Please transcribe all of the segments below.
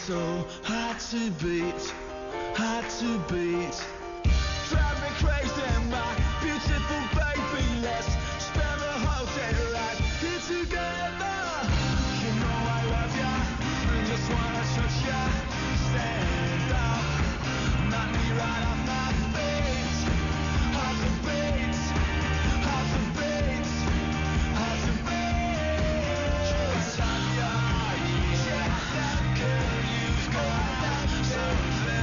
so hard to beat, hard to beat. Drive me crazy, my beautiful baby. Let's spend the whole day right here together. You know I love ya, I just wanna touch ya. Stand up, knock me right off my feet. Hard to beat, hard to beat, hard to beat. Just on your girl, you've got something.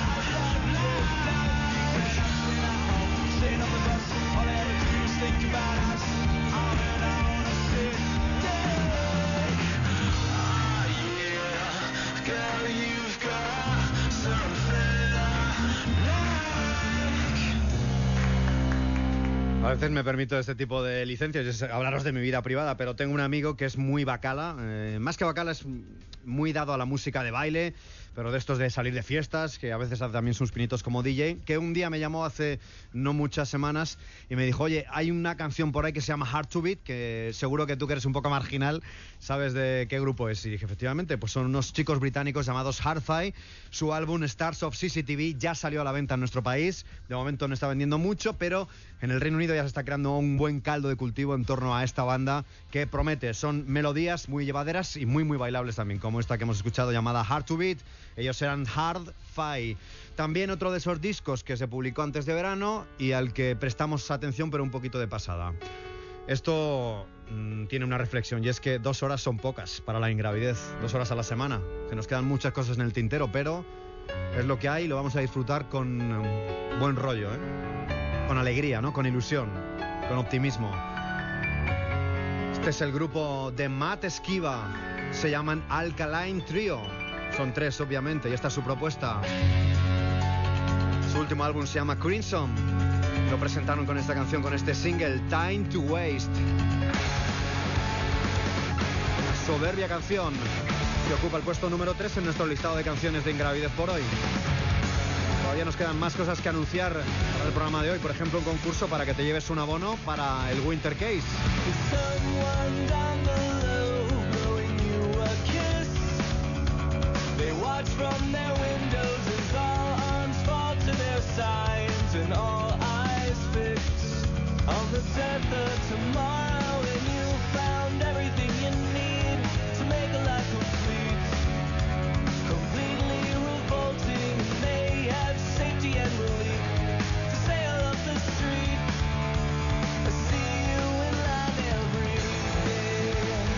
Staying on the bus, all I ever do is think about us. On and on a sick day. Ah yeah, girl, you've got something I like. A veces me permito este tipo de licencias, es hablaros de mi vida privada, pero tengo un amigo que es muy bacala, más que bacala es muy dado a la música de baile, pero de estos de salir de fiestas, que a veces hace también sus pinitos como DJ, que un día me llamó hace no muchas semanas y me dijo, oye, hay una canción por ahí que se llama Hard to Beat, que seguro que tú que eres un poco marginal, sabes de qué grupo es. Y dije, efectivamente, pues son unos chicos británicos llamados Hard-Fi. Su álbum Stars of CCTV ya salió a la venta en nuestro país, de momento no está vendiendo mucho, pero en el Reino Unido ya se está creando un buen caldo de cultivo en torno a esta banda que promete. Son melodías muy llevaderas y muy bailables también, como esta que hemos escuchado llamada Hard to Beat. Ellos eran Hard-Fi. También otro de esos discos que se publicó antes de verano y al que prestamos atención pero un poquito de pasada. Esto tiene una reflexión y es que 2 horas son pocas para la ingravidez, 2 horas a la semana. Se nos quedan muchas cosas en el tintero, pero es lo que hay y lo vamos a disfrutar con buen rollo, con alegría, ¿no? Con ilusión, con optimismo. Este es el grupo de Matt Skiba, se llaman Alkaline Trio. Son 3 obviamente y esta es su propuesta. Su último álbum se llama Crimson. Lo presentaron con esta canción, con este single Time to Waste. Una soberbia canción que ocupa el puesto número 3 en nuestro listado de canciones de Ingravidez por hoy. Todavía nos quedan más cosas que anunciar para el programa de hoy. Por ejemplo, un concurso para que te lleves un abono para el Winter Case. They watch from their windows as all unfold to their signs and all eyes fixed on the death of tomorrow. And you found everything you need to make a life complete, completely revolting. And they have safety and relief to sail up the street. I see you in line every day.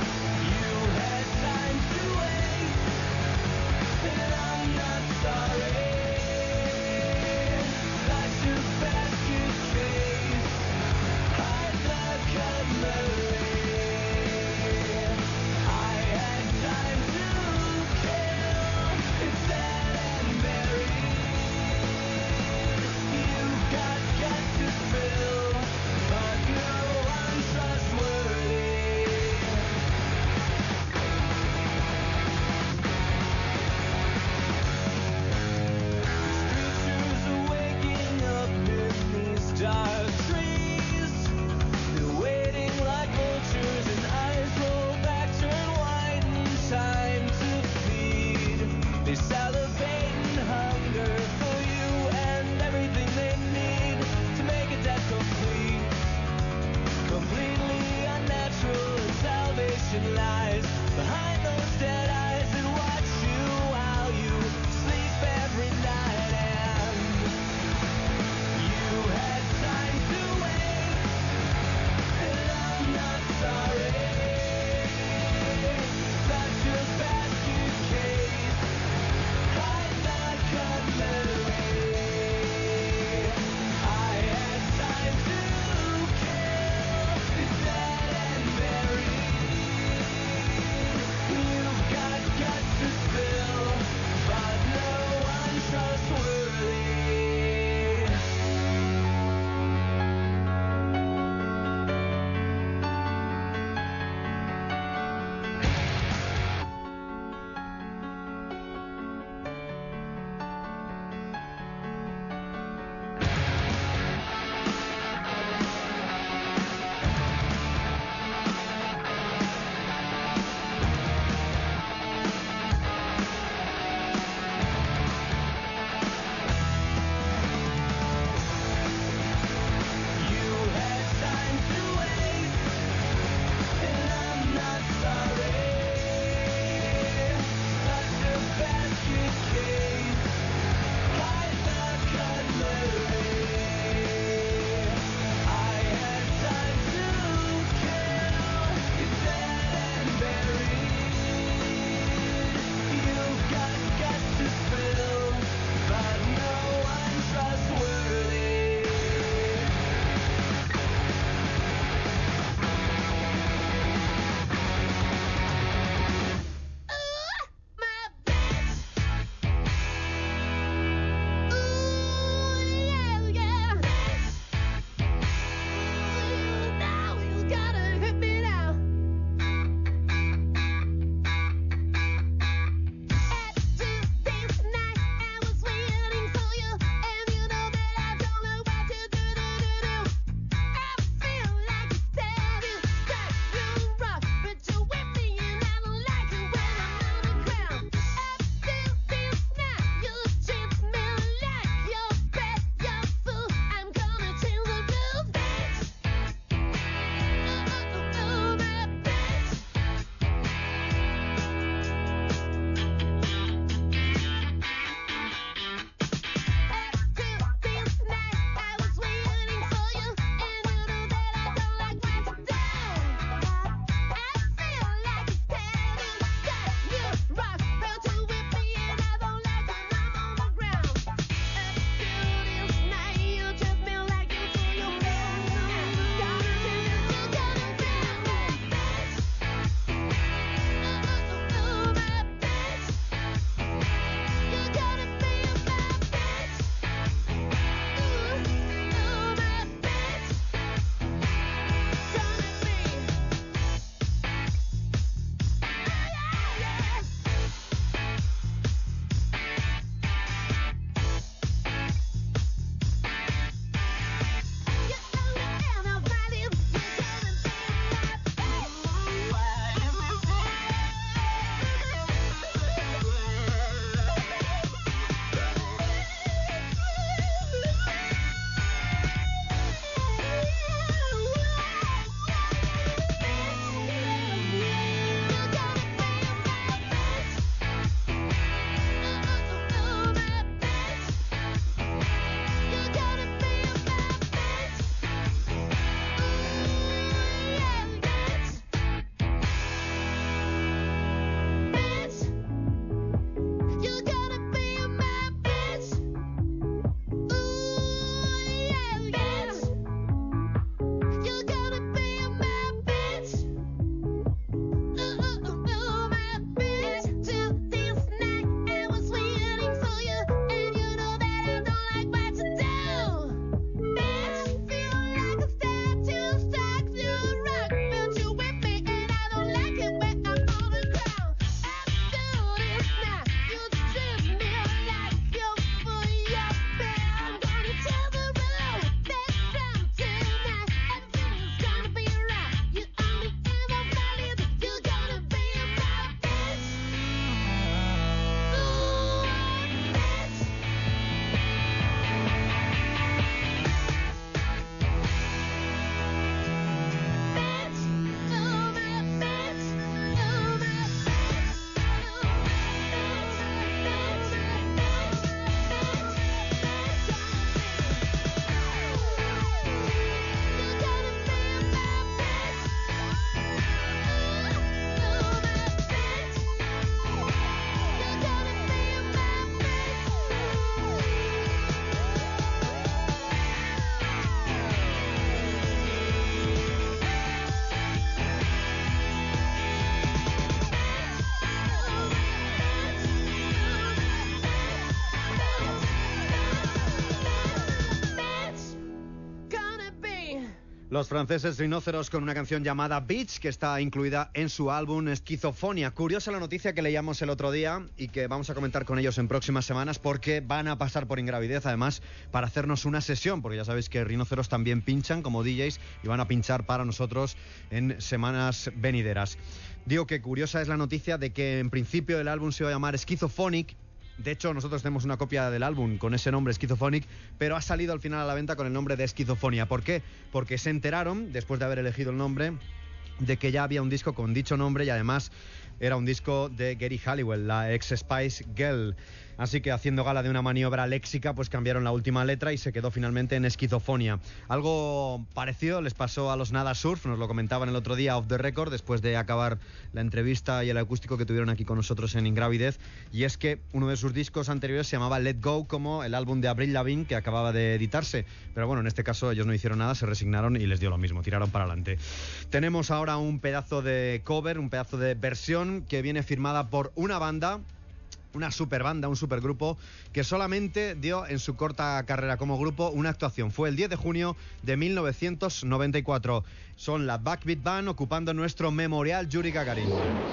Los franceses Rhinoceros con una canción llamada Beach, que está incluida en su álbum Esquizofonia. Curiosa la noticia que leíamos el otro día y que vamos a comentar con ellos en próximas semanas, porque van a pasar por Ingravidez, además, para hacernos una sesión, porque ya sabéis que Rhinoceros también pinchan como DJs y van a pinchar para nosotros en semanas venideras. Digo que curiosa es la noticia de que en principio el álbum se iba a llamar Schizophonic. De hecho, nosotros tenemos una copia del álbum con ese nombre, Schizophonic, pero ha salido al final a la venta con el nombre de Esquizofonia. ¿Por qué? Porque se enteraron, después de haber elegido el nombre, de que ya había un disco con dicho nombre y además era un disco de Geri Halliwell, la ex Spice Girl. Así que, haciendo gala de una maniobra léxica, pues cambiaron la última letra y se quedó finalmente en Esquizofonia. Algo parecido les pasó a los Nada Surf, nos lo comentaban el otro día off the record, después de acabar la entrevista y el acústico que tuvieron aquí con nosotros en Ingravidez, y es que uno de sus discos anteriores se llamaba Let Go, como el álbum de Avril Lavigne que acababa de editarse. Pero bueno, en este caso ellos no hicieron nada, se resignaron y les dio lo mismo, tiraron para adelante. Tenemos ahora un pedazo de cover, un pedazo de versión que viene firmada por una banda, una super banda, un supergrupo que solamente dio en su corta carrera como grupo una actuación. Fue el 10 de junio de 1994. Son la Backbeat Band ocupando nuestro Memorial Yuri Gagarin.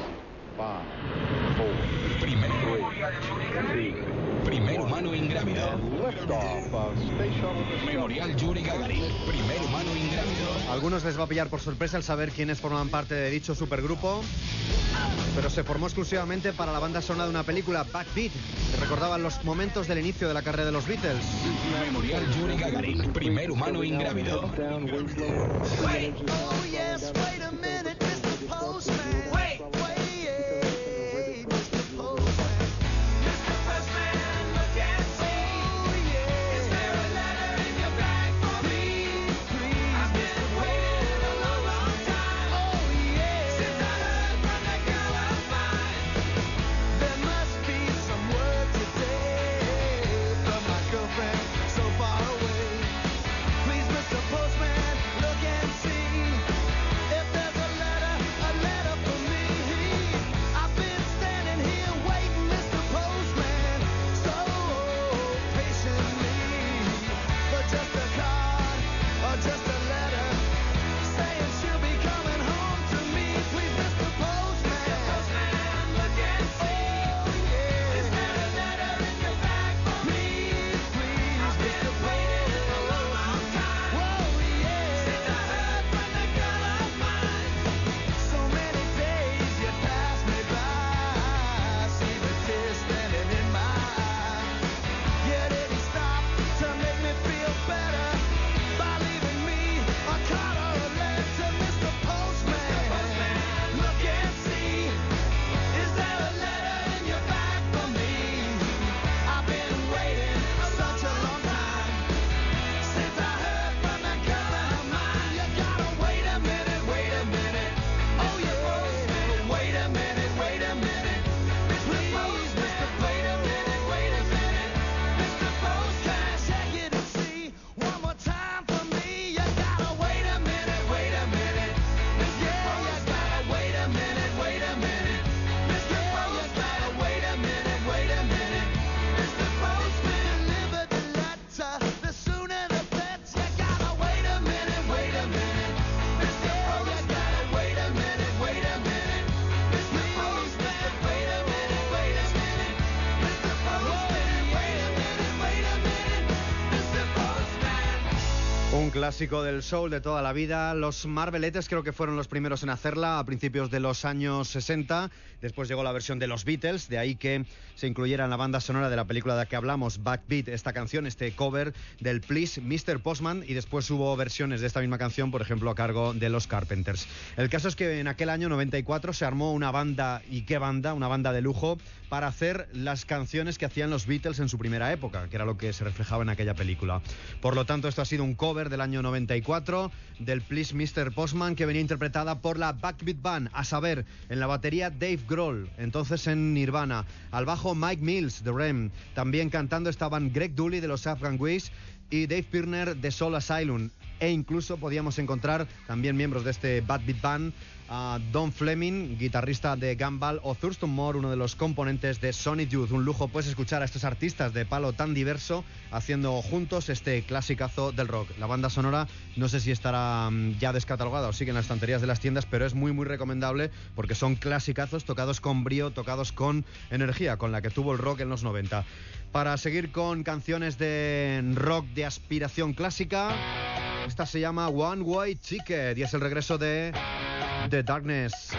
Primer humano ingrávido. Memorial Yuri Gagarin, primer humano ingrávido. A algunos les va a pillar por sorpresa el saber quiénes forman parte de dicho supergrupo, pero se formó exclusivamente para la banda sonora de una película, Backbeat, que recordaba los momentos del inicio de la carrera de los Beatles. Memorial Yuri Gagarin, primer humano ingrávido. Wait, oh yes, wait a minute, Mr. Postman. Wait, Mr. Postman. Mr. Postman, look and see. Oh, yeah. Is there a letter in your bag for me? Please, I've been waiting a long, long time. Oh, yeah. Since I heard from that girl of mine. There must be some word today from my girlfriend so far away. Please, Mr. Postman, look and see if there's a letter for me. I've been standing here waiting, Mr. Postman, so patiently, for just a card or just a letter saying she'll be coming home to me. Please, Mr. Postman, look and see. Is there a letter in your bag for me? Please, I've been waiting a long, long time. Whoa, yeah. Since I heard from the girl of mine. So many days you passed me by. See the tears standing in my eyes. You didn't stop to make me feel better by leaving me a card or a letter, Mr. Postman. Look and see. Is there a letter in your bag for me? I've been waiting such a long time since I heard from that girl of mine. You gotta wait a minute, wait a minute. Oh yeah, wait a minute, wait a minute. Mr. Postman, wait a minute, wait a minute. Mr. Postman, check it and see one more time for me. You gotta wait a minute, wait a minute. Mr. Postman, wait a minute, wait a minute. Mr. Postman, wait a minute, wait a minute. Mr. Postman, deliver the letter, the sooner the better. You gotta wait a minute, wait a minute. Mr. Postman, wait a minute, wait a minute. Mr. Postman, wait a minute, wait a minute. Mr. Postman, wait a minute, wait a minute. Mr. Postman. Un clásico del soul de toda la vida. Los Marvelettes creo que fueron los primeros en hacerla a principios de los años 60. Después llegó la versión de los Beatles, de ahí que se incluyera en la banda sonora de la película de la que hablamos, Backbeat, esta canción, este cover del Please Mr. Postman, y después hubo versiones de esta misma canción, por ejemplo, a cargo de los Carpenters. El caso es que en aquel año 94 se armó una banda, y qué banda, una banda de lujo, para hacer las canciones que hacían los Beatles en su primera época, que era lo que se reflejaba en aquella película. Por lo tanto, esto ha sido un cover del año 94 del Please Mr. Postman, que venía interpretada por la Backbeat Band, a saber, en la batería Dave Grohl, entonces en Nirvana, al bajo Mike Mills de REM, también cantando estaban Greg Dulli de los Afghan Wigs y Dave Pirner de Soul Asylum, e incluso podíamos encontrar también miembros de este Backbeat Band a Don Fleming, guitarrista de Gumball, o Thurston Moore, uno de los componentes de Sonic Youth. Un lujo pues escuchar a estos artistas de palo tan diverso haciendo juntos este clasicazo del rock. La banda sonora no sé si estará ya descatalogada o sigue en las estanterías de las tiendas, pero es muy muy recomendable porque son clasicazos tocados con brío, tocados con energía, con la que tuvo el rock en los 90. Para seguir con canciones de rock de aspiración clásica, esta se llama One Way Ticket y es el regreso de The Darkness.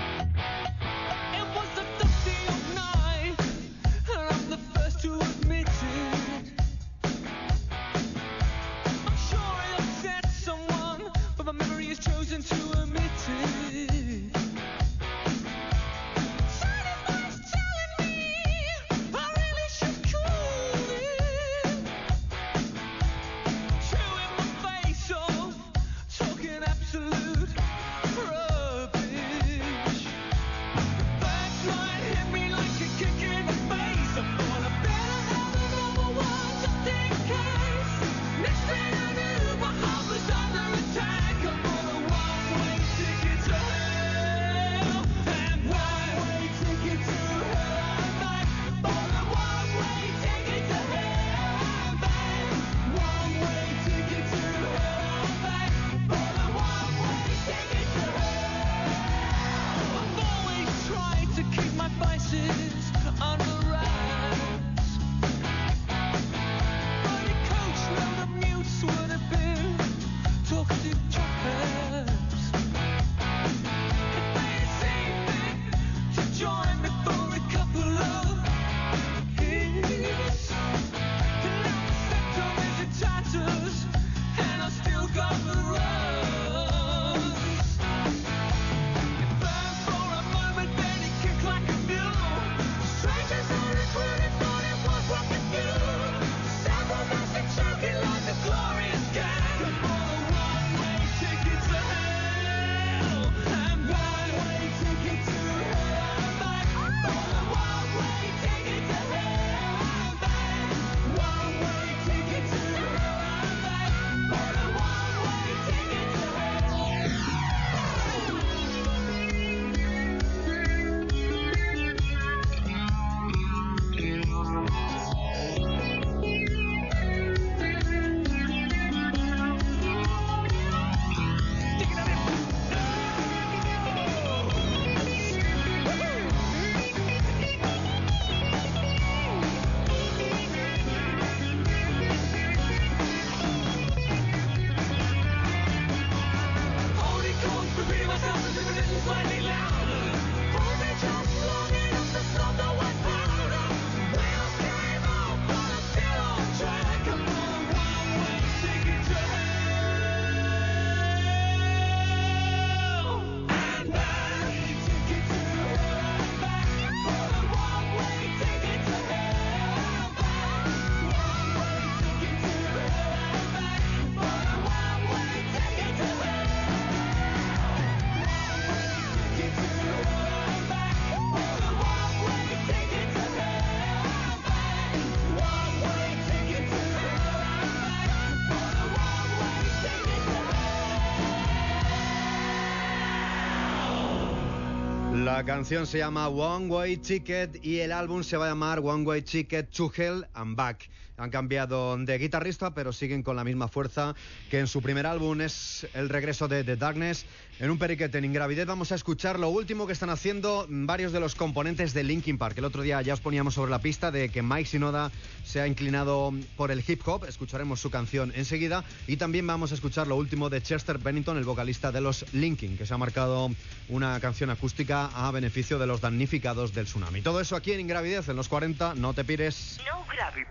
La canción se llama One Way Ticket y el álbum se va a llamar One Way Ticket to Hell and Back. Han cambiado de guitarrista, pero siguen con la misma fuerza que en su primer álbum. Es el regreso de The Darkness. En un periquete en Ingravidez vamos a escuchar lo último que están haciendo varios de los componentes de Linkin Park. El otro día ya os poníamos sobre la pista de que Mike Shinoda se ha inclinado por el hip hop. Escucharemos su canción enseguida. Y también vamos a escuchar lo último de Chester Bennington, el vocalista de los Linkin, que se ha marcado una canción acústica a beneficio de los damnificados del tsunami. Todo eso aquí en Ingravidez, en los 40. No te pires. No Gravity.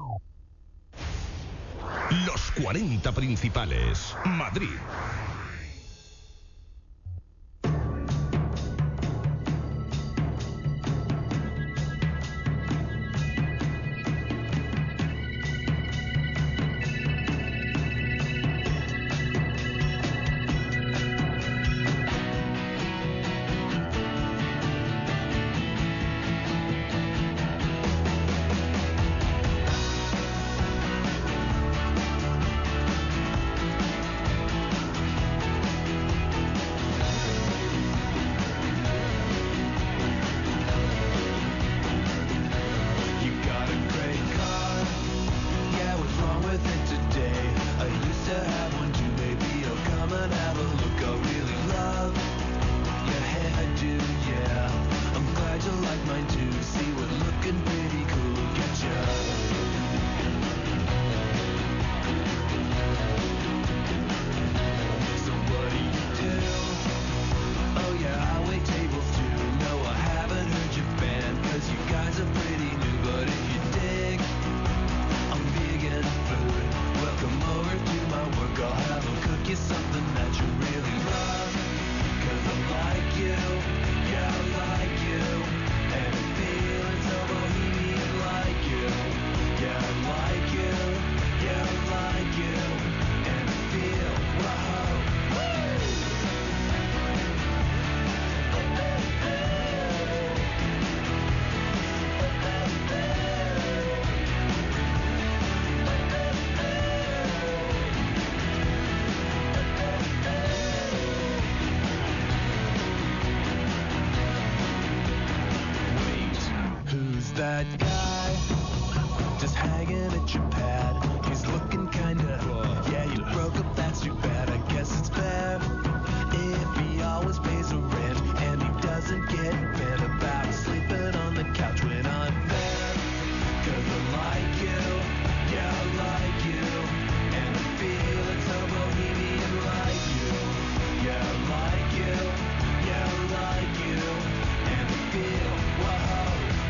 Los 40 principales. Madrid. that guy just hanging at your pad? He's looking kinda, yeah, you broke up, that's too bad. I guess it's fair if he always pays the rent and he doesn't get bent about sleeping on the couch when I'm there. 'Cause I like you, yeah, I like you, and I feel it's so bohemian like you. Yeah, I like you, yeah, I like you, and I feel, whoa,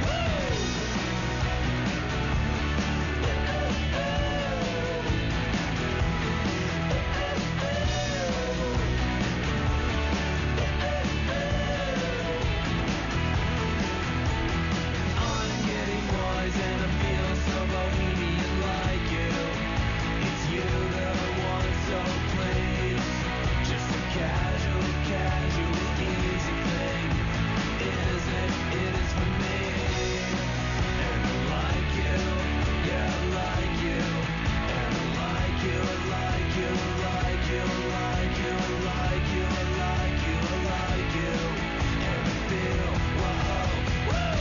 I'm getting wise and I feel so bohemian like you. It's you that I want, so please. Just a casual, easy thing. It is for me. And I like you, yeah, I like you. And I like you, I like you, I like you, I like you, I like you, I like you, I like you. And I feel, whoa, whoa.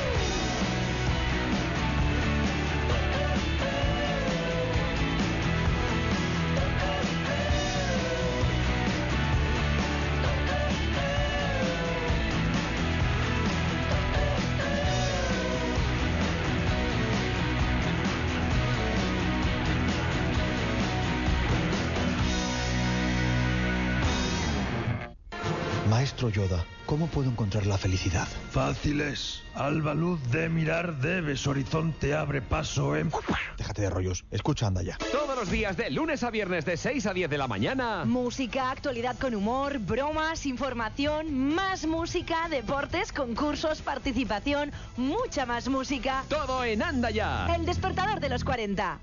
Maestro Yoda, ¿cómo puedo encontrar la felicidad? Fácil es. Alba luz de mirar debes, horizonte abre paso en... Déjate de rollos, escucha, anda ya. Todos los días de lunes a viernes de 6 a 10 de la mañana. Música, actualidad con humor, bromas, información, más música, deportes, concursos, participación, mucha más música. Todo en Anda Ya. El despertador de los 40.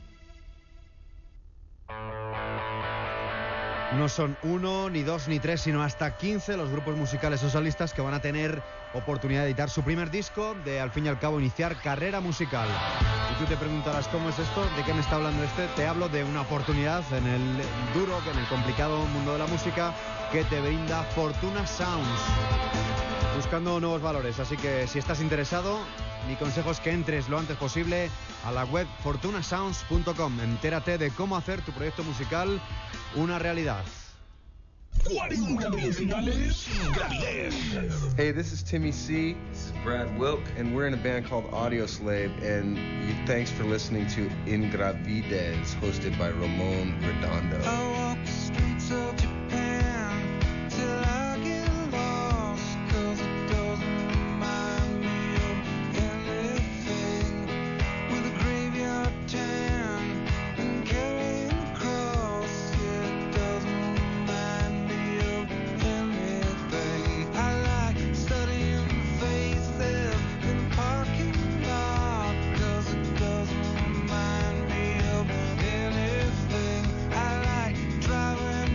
No son 1, ni 2, ni 3, sino hasta 15 los grupos musicales o solistas que van a tener oportunidad de editar su primer disco, de al fin y al cabo iniciar carrera musical. Y tú te preguntarás, ¿cómo es esto? ¿De qué me está hablando este? Te hablo de una oportunidad en el duro, en el complicado mundo de la música que te brinda Fortuna Sounds, buscando nuevos valores. Así que si estás interesado, mi consejo es que entres lo antes posible a la web fortunasounds.com. Entérate de cómo hacer tu proyecto musical una realidad. 40 finales sin gravidez. Hey, this is Timmy C. This is Brad Wilk, and we're in a band called Audio Slave. And thanks for listening to Ingravidez, hosted by Ramon Redondo. I walk the streets of Japan till I get lost, 'cause it doesn't remind me of anything. With a graveyard tan and carrying a cross, it doesn't remind me of anything. I like studying faces in parking lot, 'cause it doesn't remind me of anything. I like driving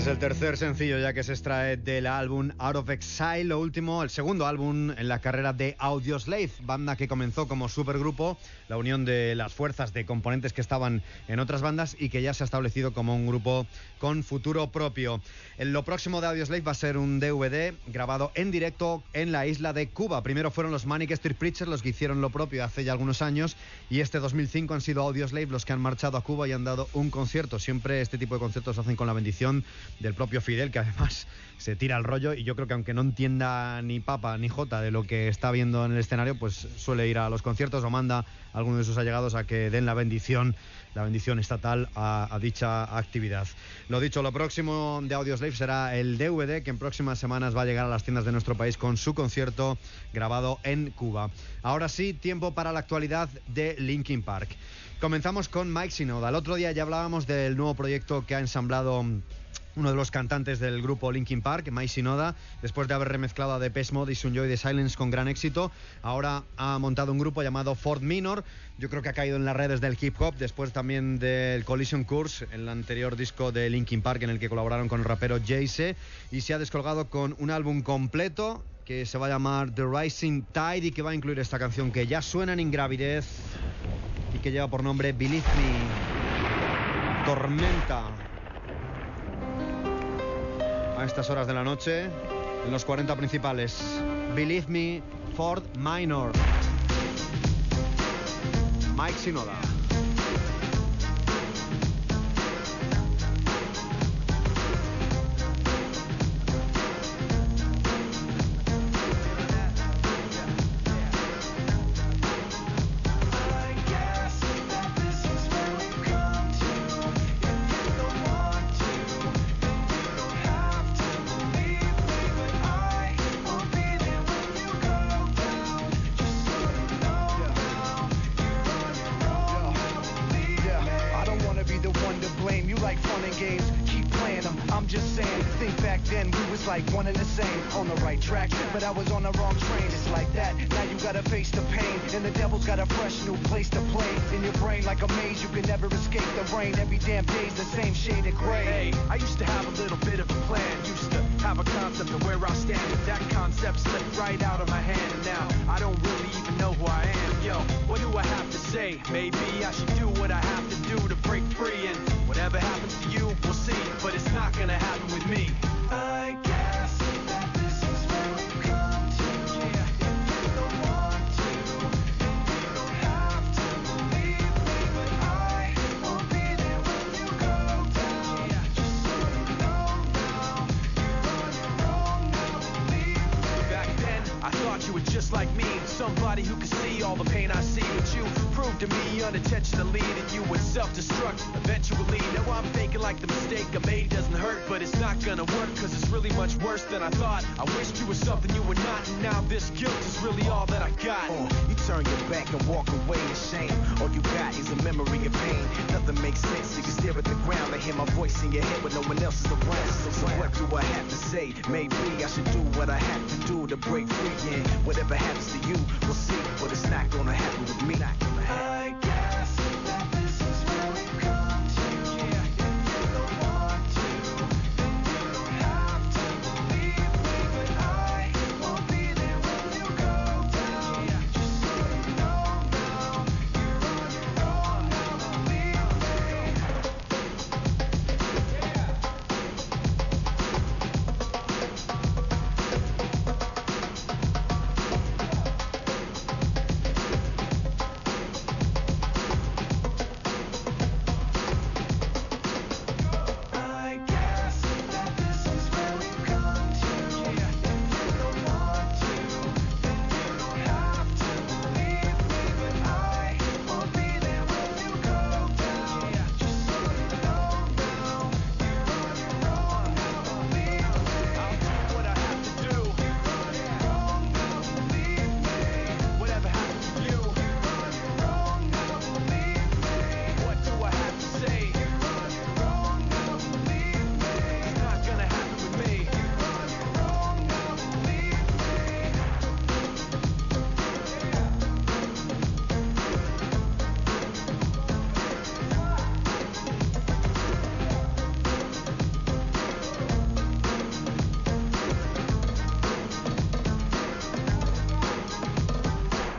el tercer sencillo ya que se extrae del álbum Out of Exile, lo último, el segundo álbum en la carrera de Audioslave, banda que comenzó como supergrupo, la unión de las fuerzas de componentes que estaban en otras bandas y que ya se ha establecido como un grupo con futuro propio. Lo próximo de Audioslave va a ser un DVD grabado en directo en la isla de Cuba. Primero fueron los Manic Street Preachers los que hicieron lo propio hace ya algunos años, y este 2005 han sido Audioslave los que han marchado a Cuba y han dado un concierto. Siempre este tipo de conciertos se hacen con la bendición del propio Fidel, que además se tira el rollo, y yo creo que aunque no entienda ni papa ni jota de lo que está viendo en el escenario, pues suele ir a los conciertos o manda a alguno de sus allegados a que den la bendición estatal a dicha actividad. Lo dicho, lo próximo de Audioslave será el DVD que en próximas semanas va a llegar a las tiendas de nuestro país con su concierto grabado en Cuba. Ahora sí, tiempo para la actualidad de Linkin Park. Comenzamos con Mike Shinoda. El otro día ya hablábamos del nuevo proyecto que ha ensamblado uno de los cantantes del grupo Linkin Park, Mike Shinoda, después de haber remezclado a Depeche Mode y Sunjoy de Silence con gran éxito. Ahora ha montado un grupo llamado Fort Minor. Yo creo que ha caído en las redes del hip hop, después también del Collision Course, el anterior disco de Linkin Park en el que colaboraron con el rapero Jay-Z, y se ha descolgado con un álbum completo que se va a llamar The Rising Tide y que va a incluir esta canción que ya suena en Ingravidez y que lleva por nombre Believe Me. Tormenta a estas horas de la noche en los 40 principales. Believe Me, Fort Minor, Mike Shinoda. But I was on the wrong train, it's like that. Now you gotta face the pain, and the devil's got a fresh new place to play. In your brain like a maze, you can never escape the rain. Every damn day's the same shade of gray. Hey, I used to have a little bit of a plan. Used to have a concept of where I stand. But that concept slipped right out of my hand. And now I don't really even know who I am. Yo, what do I have to say? Maybe I should do what I have to do to break free. And whatever happens to you, we'll see. But it's not gonna happen with me. I guess that this is where we've come to. Yeah. If you don't want to, then you don't have to believe me. But I will be there when you go down. Yeah. Just so you know now, you're on your own now, believe me. Back then, I thought you were just like me, somebody who could see all the pain I see. But you proved to me unintentionally that you would self-destruct eventually. Now I'm thinking like the mistake I made doesn't hurt, but it's not gonna work, cause it's really much worse than I thought. I wished you were something you were not, and now this guilt is really all that I got. You turn your back and walk away in shame. All you got is a memory of pain. Nothing makes sense, you can stare at the ground and hear my voice in your head when no one else is around. So what do I have to say? Maybe I should do what I have to do to break free, and whatever happens to you, we'll see. But it's not gonna happen with me. I guess that this is where we've come to. Yeah. If you don't want to, then you don't have to believe me. But I will be there when you go down. Yeah. Just so you know now, you're on your own now, believe me.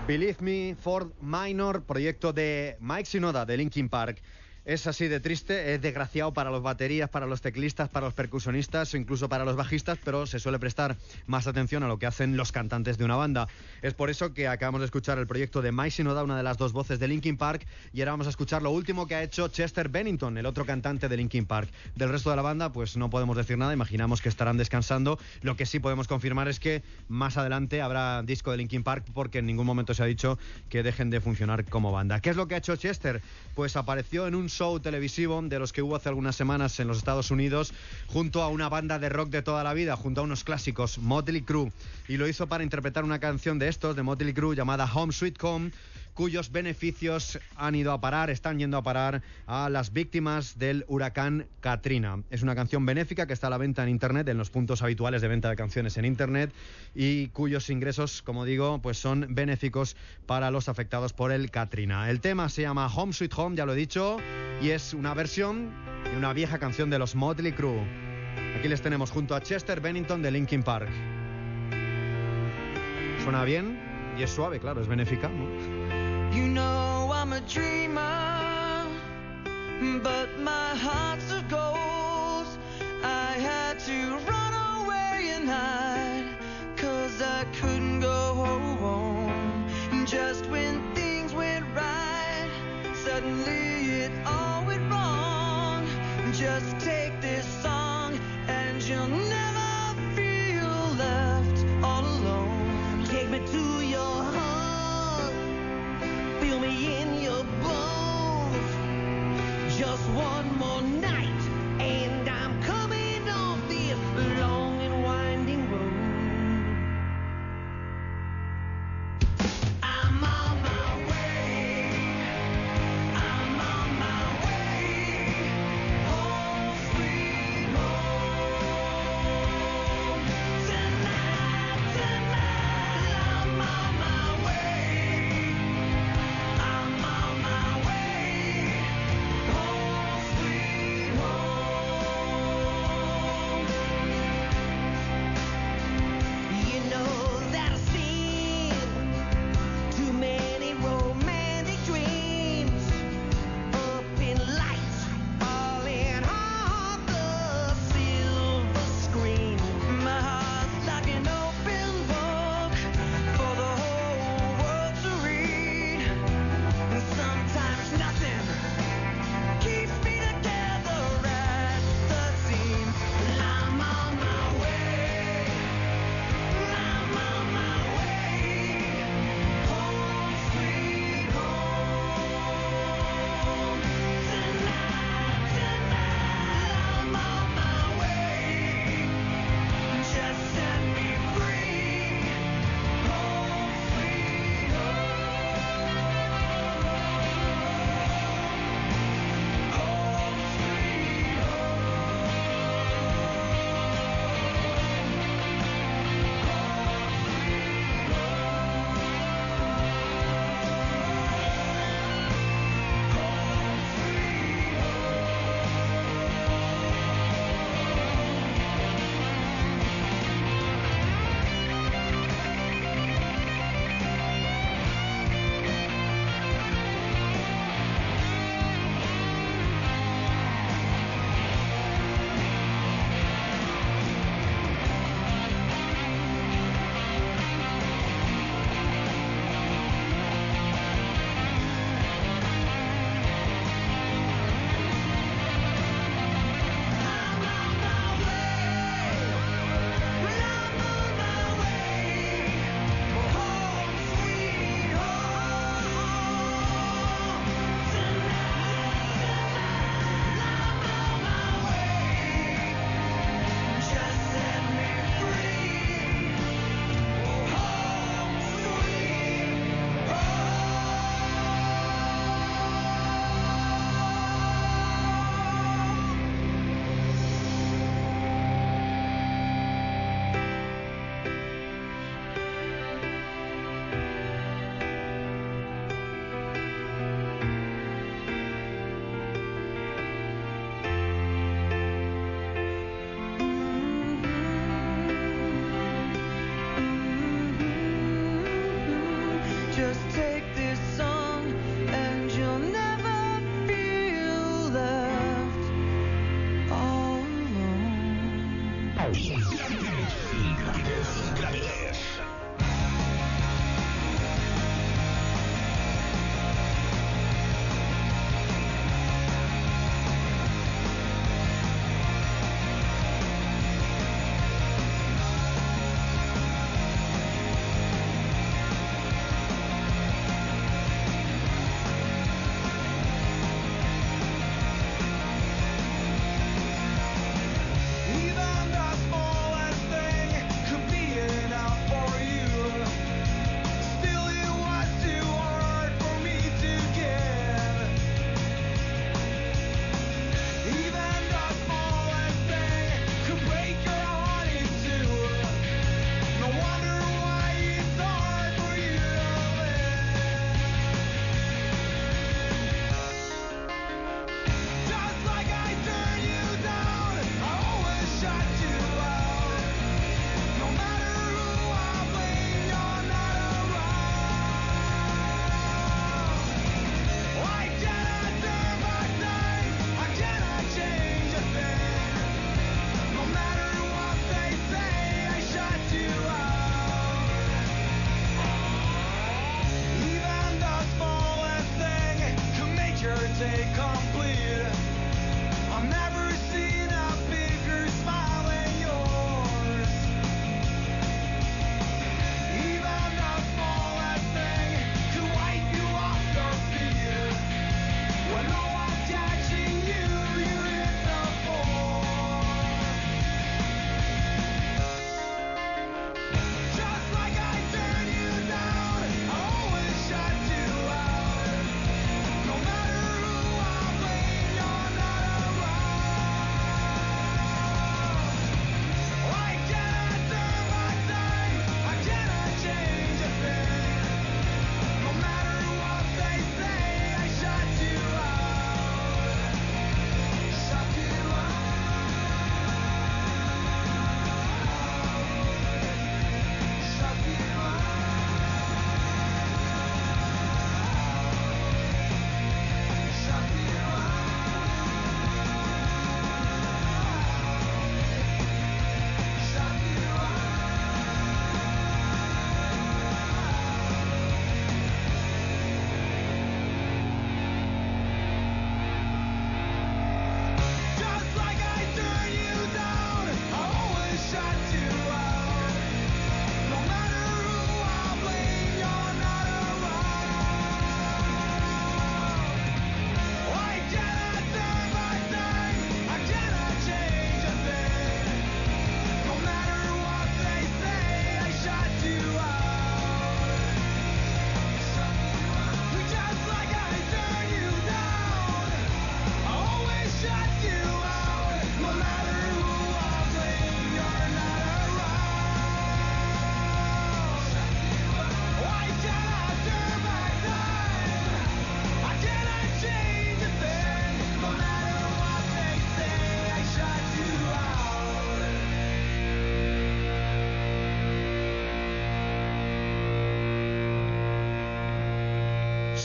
Believe Me, Ford Minor, proyecto de Mike Shinoda de Linkin Park. Es así de triste, es desgraciado para los baterías, para los teclistas, para los percusionistas o incluso para los bajistas, pero se suele prestar más atención a lo que hacen los cantantes de una banda. Es por eso que acabamos de escuchar el proyecto de Mike Shinoda, una de las dos voces de Linkin Park, y ahora vamos a escuchar lo último que ha hecho Chester Bennington, el otro cantante de Linkin Park. Del resto de la banda, pues no podemos decir nada, imaginamos que estarán descansando. Lo que sí podemos confirmar es que más adelante habrá disco de Linkin Park, porque en ningún momento se ha dicho que dejen de funcionar como banda. ¿Qué es lo que ha hecho Chester? Pues apareció en un show televisivo de los que hubo hace algunas semanas en los Estados Unidos junto a una banda de rock de toda la vida, junto a unos clásicos, Motley Crue, y lo hizo para interpretar una canción de estos, de Motley Crue, llamada Home Sweet Home, cuyos beneficios están yendo a parar a las víctimas del huracán Katrina. Es una canción benéfica que está a la venta en internet, en los puntos habituales de venta de canciones en internet, y cuyos ingresos, como digo, pues son benéficos para los afectados por el Katrina. El tema se llama Home Sweet Home, ya lo he dicho, y es una versión de una vieja canción de los Motley Crue. Aquí les tenemos junto a Chester Bennington de Linkin Park. Suena bien y es suave, claro, es benéfica, ¿no? You know I'm a dreamer, but my heart's of gold. I had to run away and hide, 'cause I couldn't go home. Just when things went right, suddenly it all went wrong. Just take this song and you'll never feel left all alone. Take me to your heart, feel me in your bones. Just one more night and I'm coming off this long and winding road. I'm on my way, I'm on my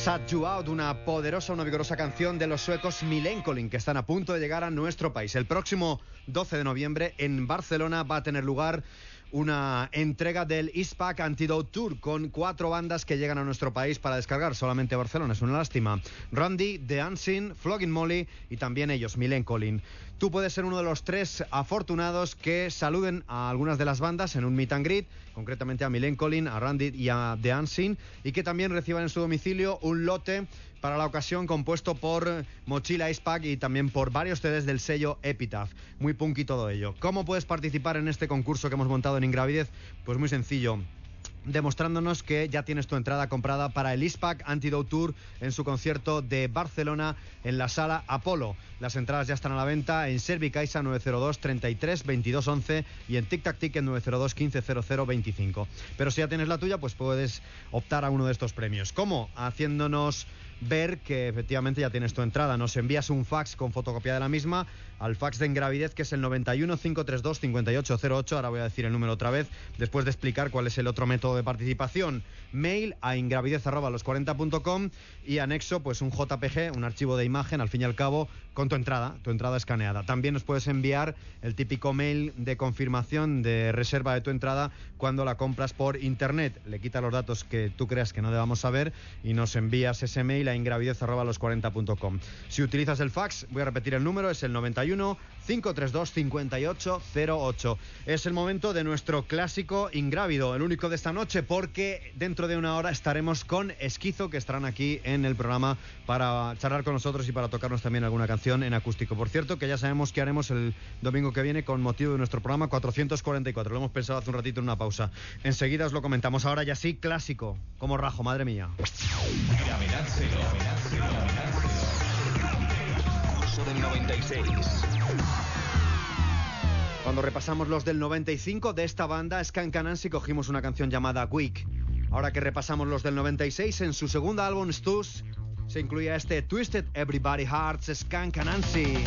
Shut You Out, una vigorosa canción de los suecos Millencolin, que están a punto de llegar a nuestro país. El próximo 12 de noviembre en Barcelona va a tener lugar una entrega del Eastpak Antidote Tour con 4 bandas que llegan a nuestro país para descargar solamente Barcelona. Es una lástima. Randy, The Unseen, Flogging Molly y también ellos, Millencolin. Tú puedes ser uno de los 3 afortunados que saluden a algunas de las bandas en un meet and greet, concretamente a Millencolin, a Randy y a The Unseen, y que también reciban en su domicilio un lote para la ocasión compuesto por Mochila Eastpak y también por varios CDs del sello Epitaph. Muy punky todo ello. ¿Cómo puedes participar en este concurso que hemos montado en Ingravidez? Pues muy sencillo, demostrándonos que ya tienes tu entrada comprada para el Eastpak Antidote Tour en su concierto de Barcelona en la Sala Apolo. Las entradas ya están a la venta en Servicaixa 902 33 22 11 y en Tic Tac Ticket 902 15 00 25. Pero si ya tienes la tuya, pues puedes optar a uno de estos premios. ¿Cómo? Haciéndonos ver que efectivamente ya tienes tu entrada. Nos envías un fax con fotocopia de la misma al fax de Ingravidez, que es el 91 532 5808. Ahora voy a decir el número otra vez, después de explicar cuál es el otro método de participación. Mail a ingravidez@los40.com y anexo pues un JPG, un archivo de imagen, al fin y al cabo, con tu entrada escaneada. También nos puedes enviar el típico mail de confirmación de reserva de tu entrada cuando la compras por internet. Le quitas los datos que tú creas que no debamos saber y nos envías ese mail a ingravidez@los40.com. Si utilizas el fax, voy a repetir el número, es el 91 532 5808. Es el momento de nuestro clásico Ingrávido, el único de esta noche, porque dentro de una hora estaremos con Esquizo, que estarán aquí en el programa para charlar con nosotros y para tocarnos también alguna canción en acústico. Por cierto, que ya sabemos qué haremos el domingo que viene con motivo de nuestro programa 444. Lo hemos pensado hace un ratito en una pausa. Enseguida os lo comentamos. Ahora ya sí, clásico. Como rajo, madre mía. Gravedad cero. Curso del 96. Cuando repasamos los del 95 de esta banda, Skunk Anansi, cogimos una canción llamada Weak. Ahora que repasamos los del 96, en su segundo álbum, Stuss, se incluía este Twisted Everybody Hearts, Skunk Anansi.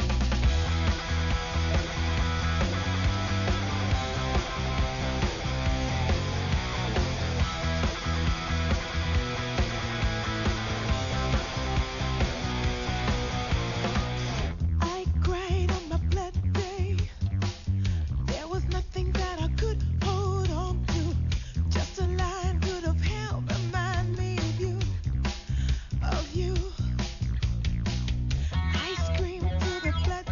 Ice cream through the blood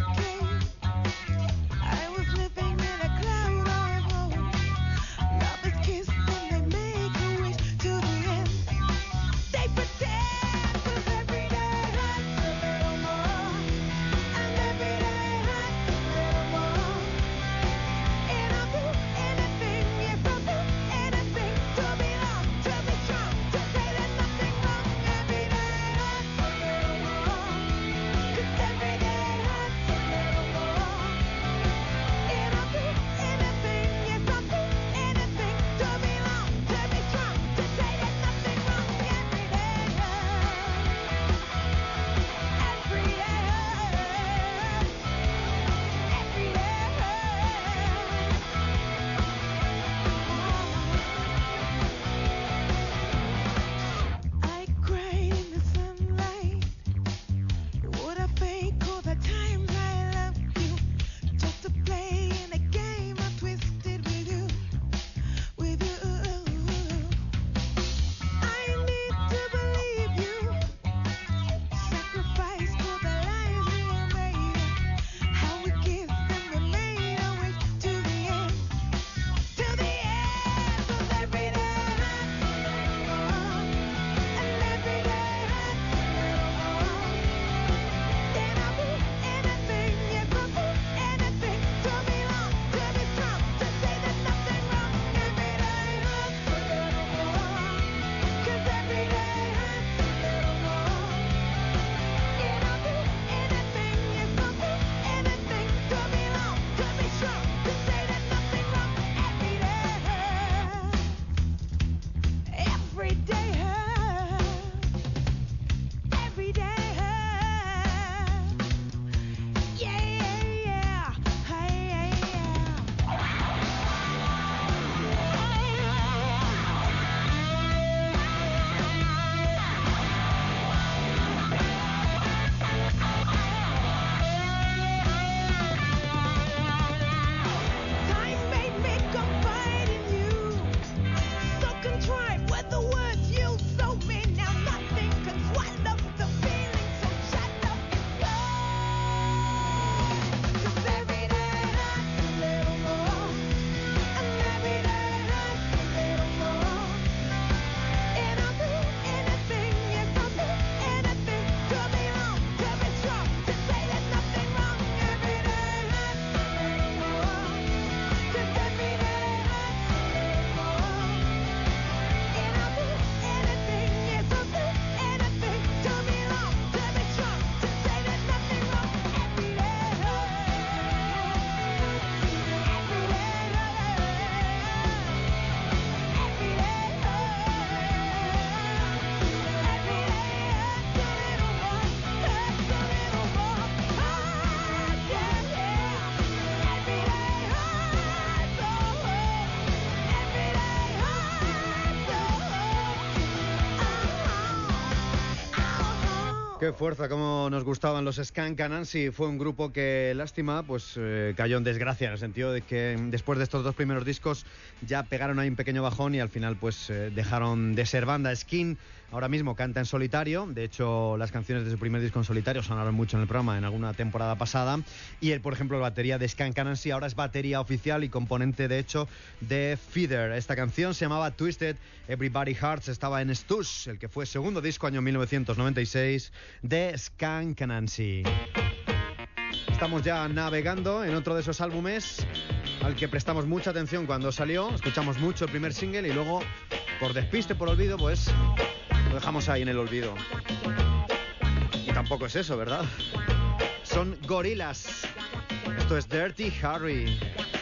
Qué fuerza, cómo nos gustaban los Skunk Anansi. Fue un grupo que, lástima, pues cayó en desgracia, en el sentido de que después de estos 2 primeros discos ya pegaron ahí un pequeño bajón y al final pues dejaron de ser banda. Skin ahora mismo canta en solitario. De hecho, las canciones de su primer disco en solitario sonaron mucho en el programa en alguna temporada pasada. Y él, por ejemplo, la batería de Skunk Anansi ahora es batería oficial y componente, de hecho, de Feeder. Esta canción se llamaba Twisted Everybody Hearts, estaba en Stush, el que fue segundo disco, año 1996, de Skunk Anansi. Estamos ya navegando en otro de esos álbumes al que prestamos mucha atención cuando salió. Escuchamos mucho el primer single y luego, por despiste, por olvido, pues lo dejamos ahí en el olvido. Y tampoco es eso, ¿verdad? Son Gorillaz. Esto es Dirty Harry.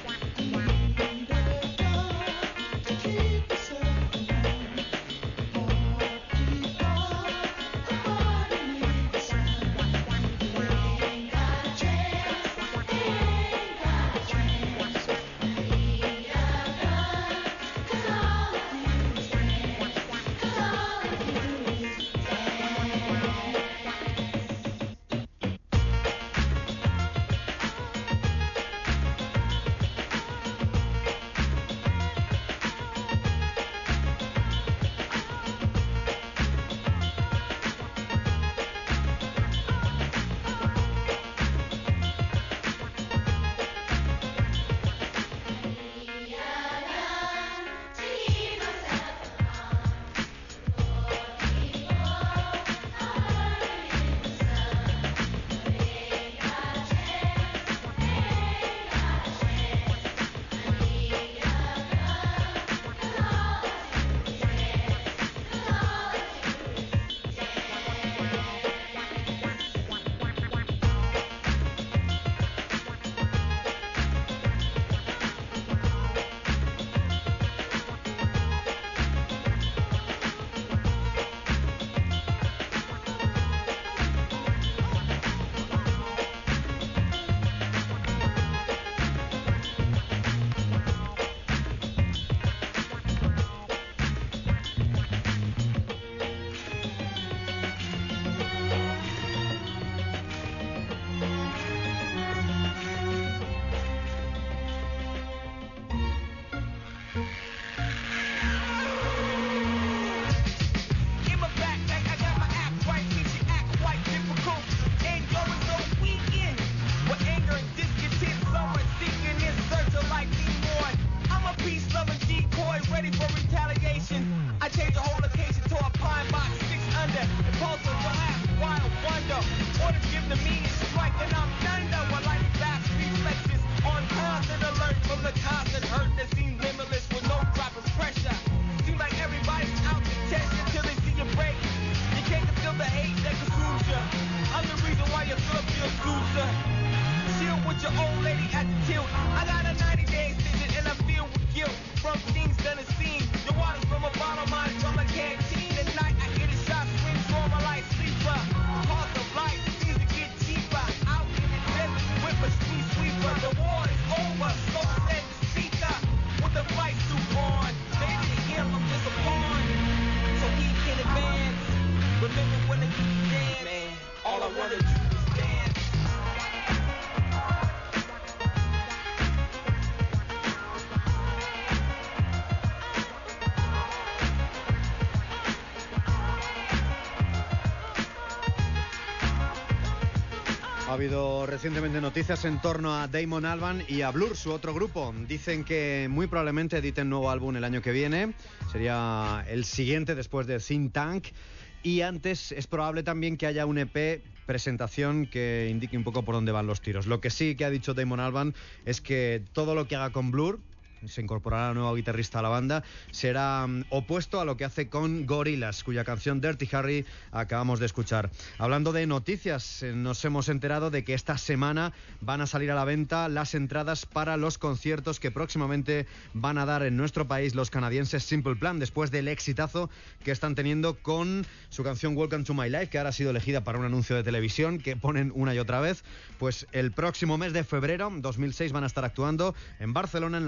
Ha habido recientemente noticias en torno a Damon Albarn y a Blur, su otro grupo. Dicen que muy probablemente editen nuevo álbum el año que viene. Sería el siguiente después de Think Tank. Y antes es probable también que haya un EP presentación que indique un poco por dónde van los tiros. Lo que sí que ha dicho Damon Albarn es que todo lo que haga con Blur, se incorporará nuevo guitarrista a la banda, será opuesto a lo que hace con Gorillaz, cuya canción Dirty Harry acabamos de escuchar. Hablando de noticias, nos hemos enterado de que esta semana van a salir a la venta las entradas para los conciertos que próximamente van a dar en nuestro país los canadienses Simple Plan, después del exitazo que están teniendo con su canción Welcome to My Life, que ahora ha sido elegida para un anuncio de televisión que ponen una y otra vez. Pues el próximo mes de febrero 2006 van a estar actuando en Barcelona, en la Razzmatazz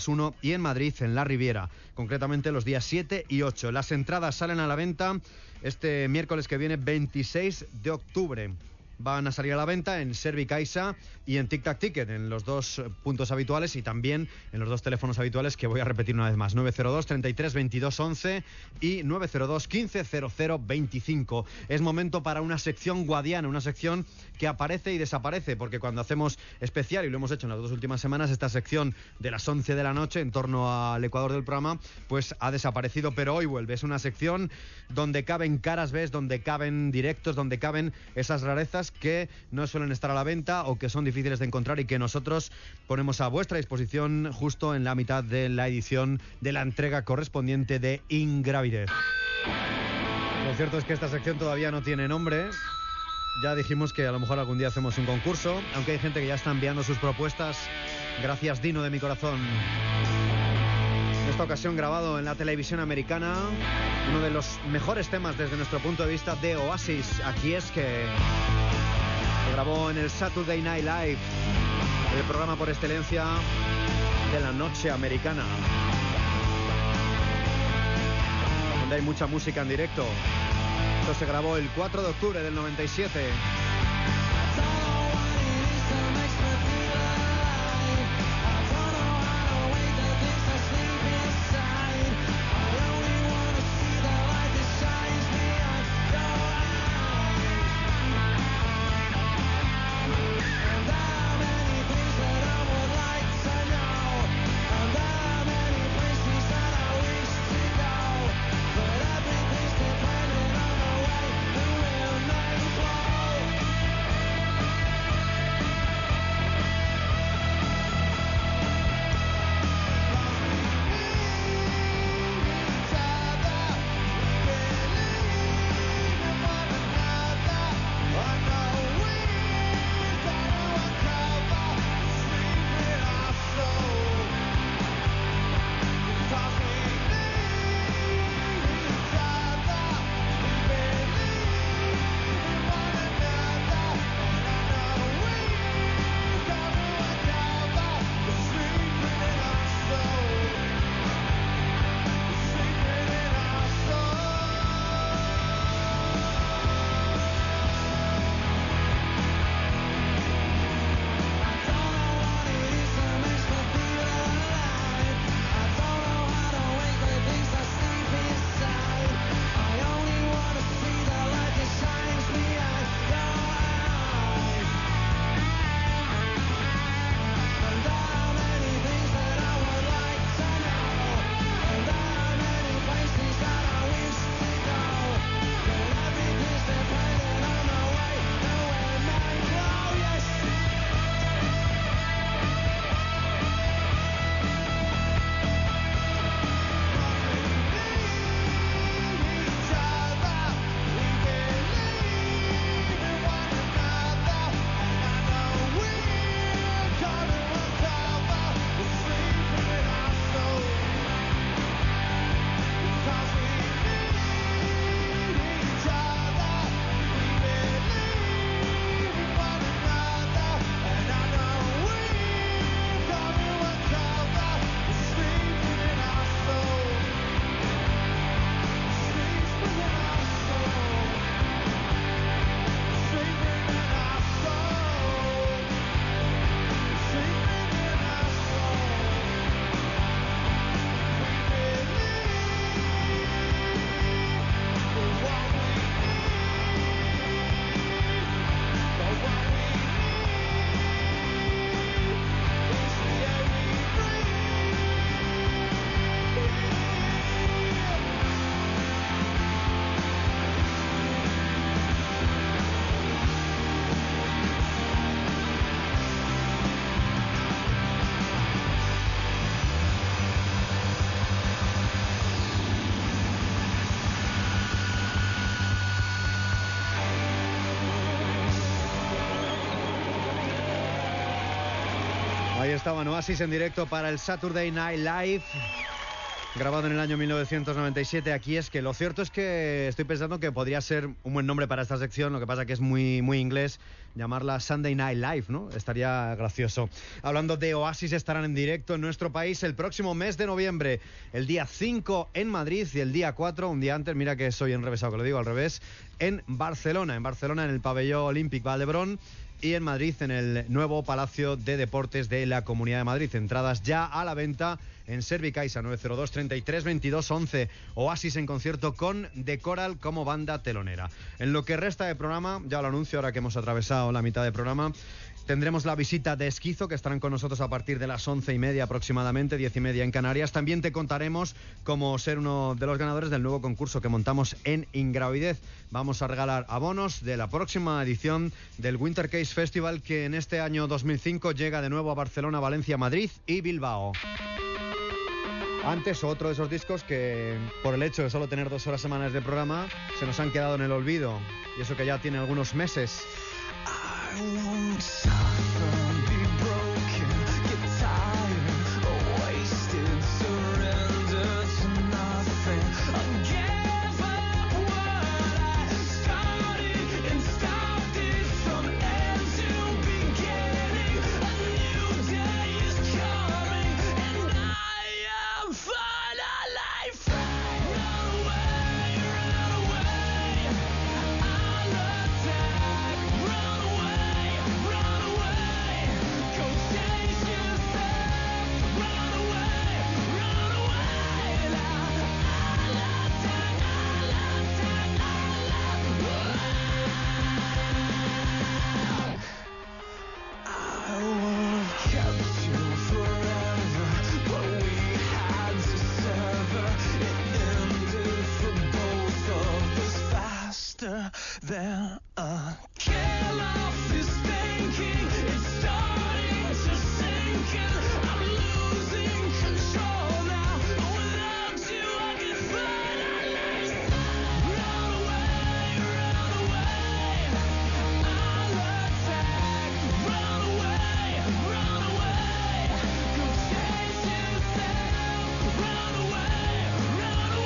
Rivas 1 y en Madrid, en La Riviera, concretamente los días 7 y 8. Las entradas salen a la venta este miércoles que viene, 26 de octubre. Van a salir a la venta en Servicaixa y en Tic Tac Ticket, en los dos puntos habituales y también en los dos teléfonos habituales que voy a repetir una vez más: 902 33 22 11 y 902 15 00 25. Es momento para una sección guadiana, una sección que aparece y desaparece, porque cuando hacemos especial, y lo hemos hecho en las 2 últimas semanas, esta sección de las 11 de la noche en torno al Ecuador del programa, pues ha desaparecido, pero hoy vuelve. Es una sección donde caben caras B, donde caben directos, donde caben esas rarezas que no suelen estar a la venta o que son difíciles de encontrar y que nosotros ponemos a vuestra disposición justo en la mitad de la edición de la entrega correspondiente de Ingravidez. Lo cierto es que esta sección todavía no tiene nombre. Ya dijimos que a lo mejor algún día hacemos un concurso, aunque hay gente que ya está enviando sus propuestas. Gracias, Dino, de mi corazón. En esta ocasión grabado en la televisión americana, uno de los mejores temas desde nuestro punto de vista de Oasis. Aquí es que lo grabó en el Saturday Night Live, el programa por excelencia de la noche americana, donde hay mucha música en directo. Esto se grabó el 4 de octubre del 97. Ahí estaban Oasis en directo para el Saturday Night Live. grabado en el año 1997. Aquí es que lo cierto es que estoy pensando que podría ser un buen nombre para esta sección, lo que pasa que es muy inglés, llamarla Sunday Night Live, ¿no? Estaría gracioso. Hablando de Oasis, estarán en directo en nuestro país el próximo mes de noviembre, el día 5 en Madrid y el día 4, un día antes, mira que soy enrevesado, que lo digo al revés, en Barcelona en el pabellón Olímpic Vall d'Hebron, y en Madrid en el nuevo Palacio de Deportes de la Comunidad de Madrid. Entradas ya a la venta en Servicaixa 902 33 22 11. Oasis en concierto con The Coral como banda telonera. En lo que resta de programa, ya lo anuncio ahora que hemos atravesado la mitad del programa, tendremos la visita de Esquizo, que estarán con nosotros a partir de las 11:30 aproximadamente, 10:30 en Canarias. También te contaremos cómo ser uno de los ganadores del nuevo concurso que montamos en Ingravidez. Vamos a regalar abonos de la próxima edición del Winter Case Festival, que en este año 2005 llega de nuevo a Barcelona, Valencia, Madrid y Bilbao. Antes, otro de esos discos que, por el hecho de solo tener 2 horas semanales de programa, se nos han quedado en el olvido. Y eso que ya tiene algunos meses. Then kill off this thinking, it's starting to sink in. I'm losing control now. Without you, I can finally run away, I'll attack. Run away, go chase yourself. Run away now.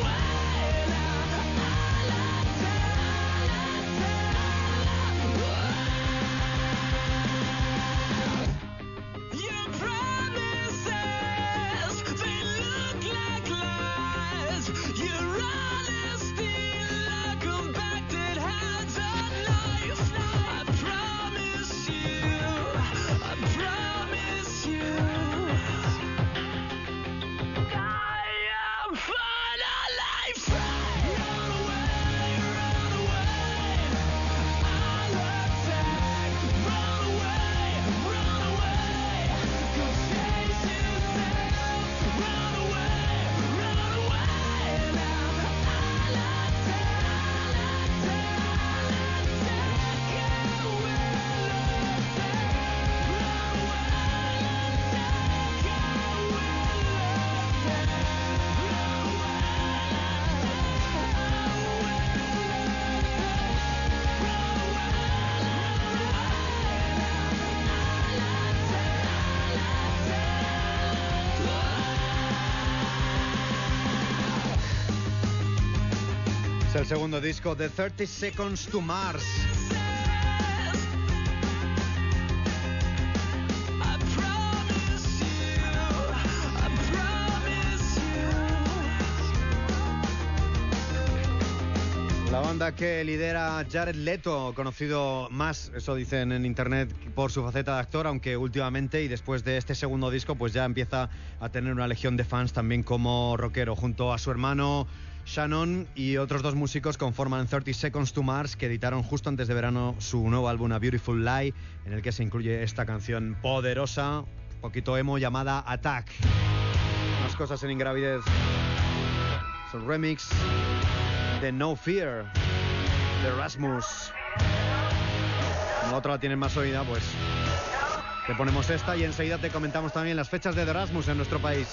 El segundo disco de 30 Seconds to Mars. La banda que lidera Jared Leto, conocido más, eso dicen en internet, por su faceta de actor, aunque últimamente y después de este segundo disco pues ya empieza a tener una legión de fans también como rockero. Junto a su hermano Shannon y otros 2 músicos conforman 30 Seconds to Mars, que editaron justo antes de verano su nuevo álbum A Beautiful Lie, en el que se incluye esta canción poderosa, un poquito emo, llamada Attack. Más cosas en Ingravidez. Es un remix de No Fear, de Rasmus. Como la otra la tienen más oída, pues te ponemos esta y enseguida te comentamos también las fechas de The Rasmus en nuestro país.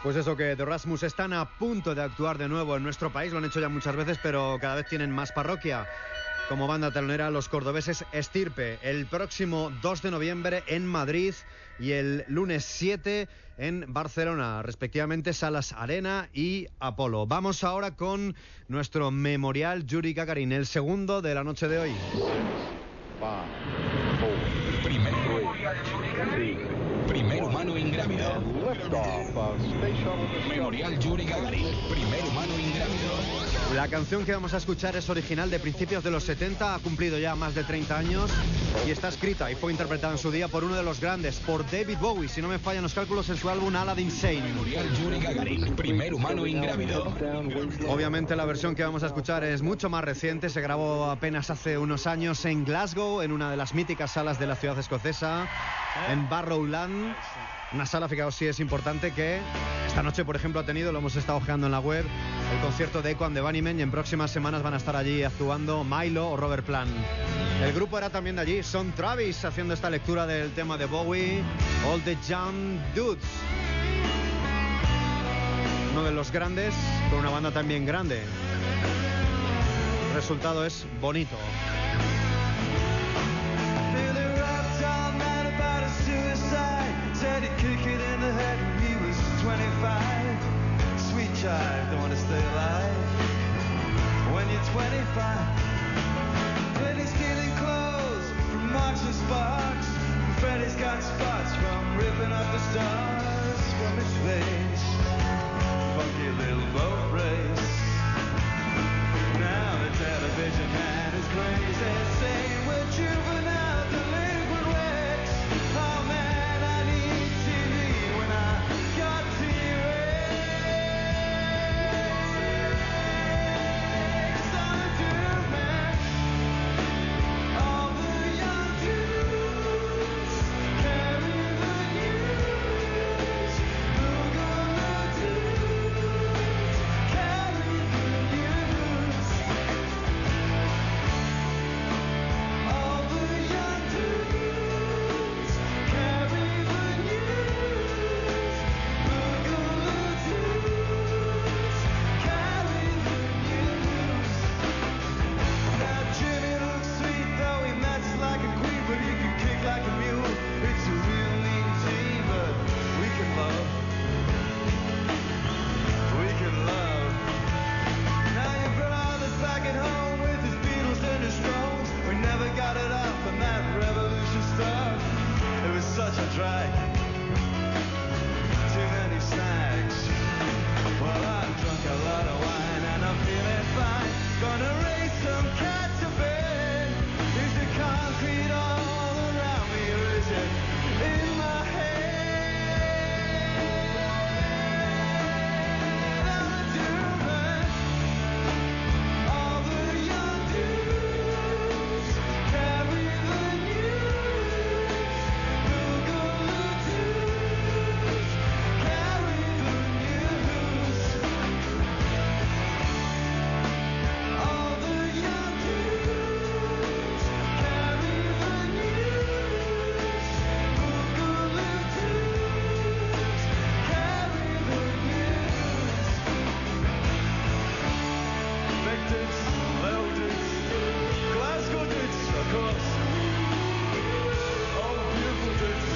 Pues eso, que The Rasmus están a punto de actuar de nuevo en nuestro país, lo han hecho ya muchas veces, pero cada vez tienen más parroquia. Como banda telonera, los cordobeses Estirpe, el próximo 2 de noviembre en Madrid y el lunes 7 en Barcelona, respectivamente Salas Arena y Apolo. Vamos ahora con nuestro memorial Yuri Gagarin, el segundo de la noche de hoy. Primer humano ingrávido. Memorial Yuri Gagarin, primer humano ingrávido. La canción que vamos a escuchar es original de principios de los 70, ha cumplido ya más de 30 años y está escrita y fue interpretada en su día por uno de los grandes, por David Bowie, si no me fallan los cálculos, en su álbum Aladdin Sane. Memorial Yuri Gagarin, primer humano ingrávido. Obviamente la versión que vamos a escuchar es mucho más reciente, se grabó apenas hace unos años en Glasgow, en una de las míticas salas de la ciudad escocesa, en Barrowland. Una sala, fijaos si es importante, que esta noche, por ejemplo, ha tenido, lo hemos estado ojeando en la web, el concierto de Echo and the Bunnymen, y en próximas semanas van a estar allí actuando Milo o Robert Plant. El grupo era también de allí, son Travis, haciendo esta lectura del tema de Bowie, All the Young Dudes. Uno de los grandes, con una banda también grande. El resultado es bonito. Said he'd kick it in the head when he was 25. Sweet child, don't want to stay alive when you're 25. Freddy's stealing clothes from Marks and Sparks. Freddy's got spots from ripping up the stars from his face. Funky little boat race. Now the television man is crazy, saying we're juvenile delinquent wrecks. Oh man, I need TV when I got T-Rex. I'm a dude, man. All the young dudes carry the news. Boogaloo dudes carry the news. All the young dudes carry the news. Boogaloo dudes carry the news. Now Jimmy looks sweet, though he matches like a queen, but he can kick like a mule. It's a real neat team, but we can love. We can love. Now your brother's back at home with his Beatles and his Stones. We never got it up on that revolution stuff. It was such a drag. Too many snacks. Well, I've drunk a lot of wine and I'm feeling fine. Gonna race some cat to bed. Is the concrete all around me or is it in my head? I'm a dude, man. All the young dudes carry the news. Boogaloo dudes carry the news. All the young dudes carry the news. Boogaloo dudes carry the news. Big dudes, little dudes, Glasgow dudes, of course. All the beautiful dudes.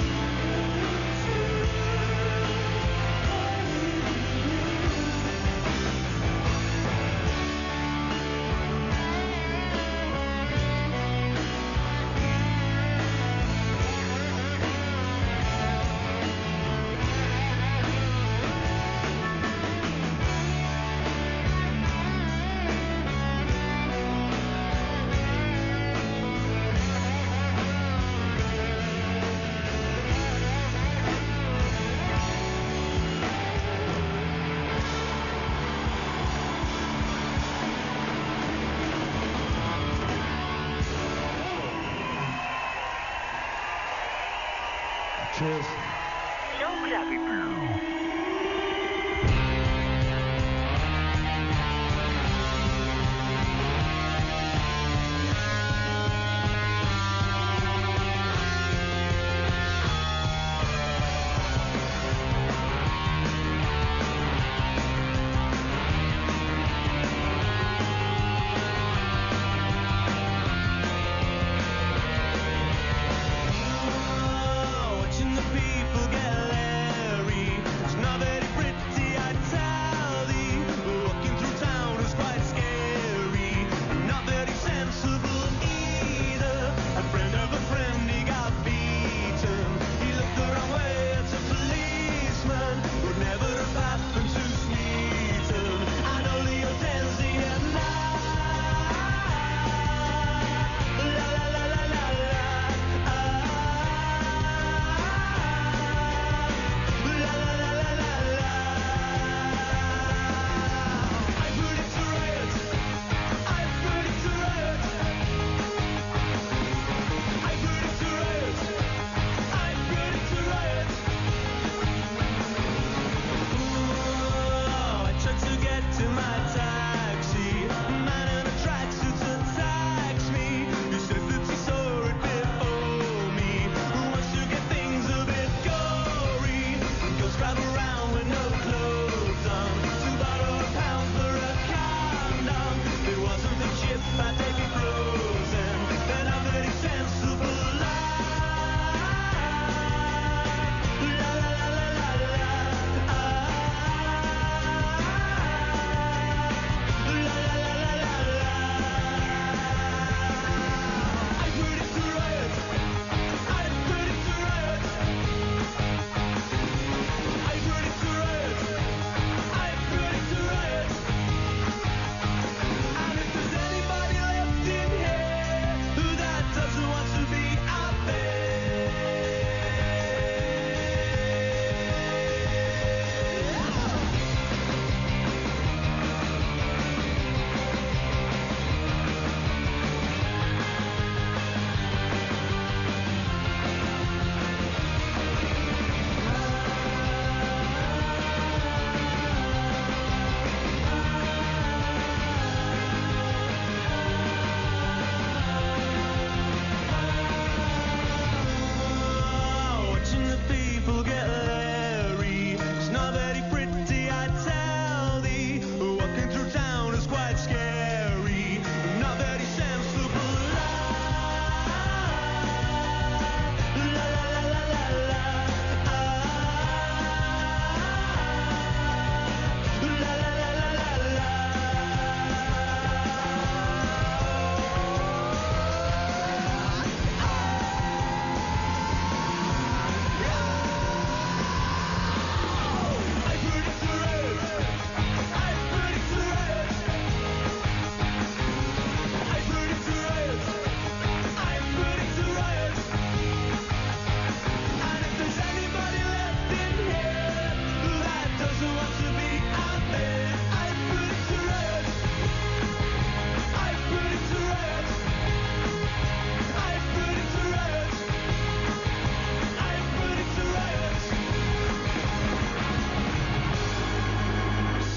Cheers.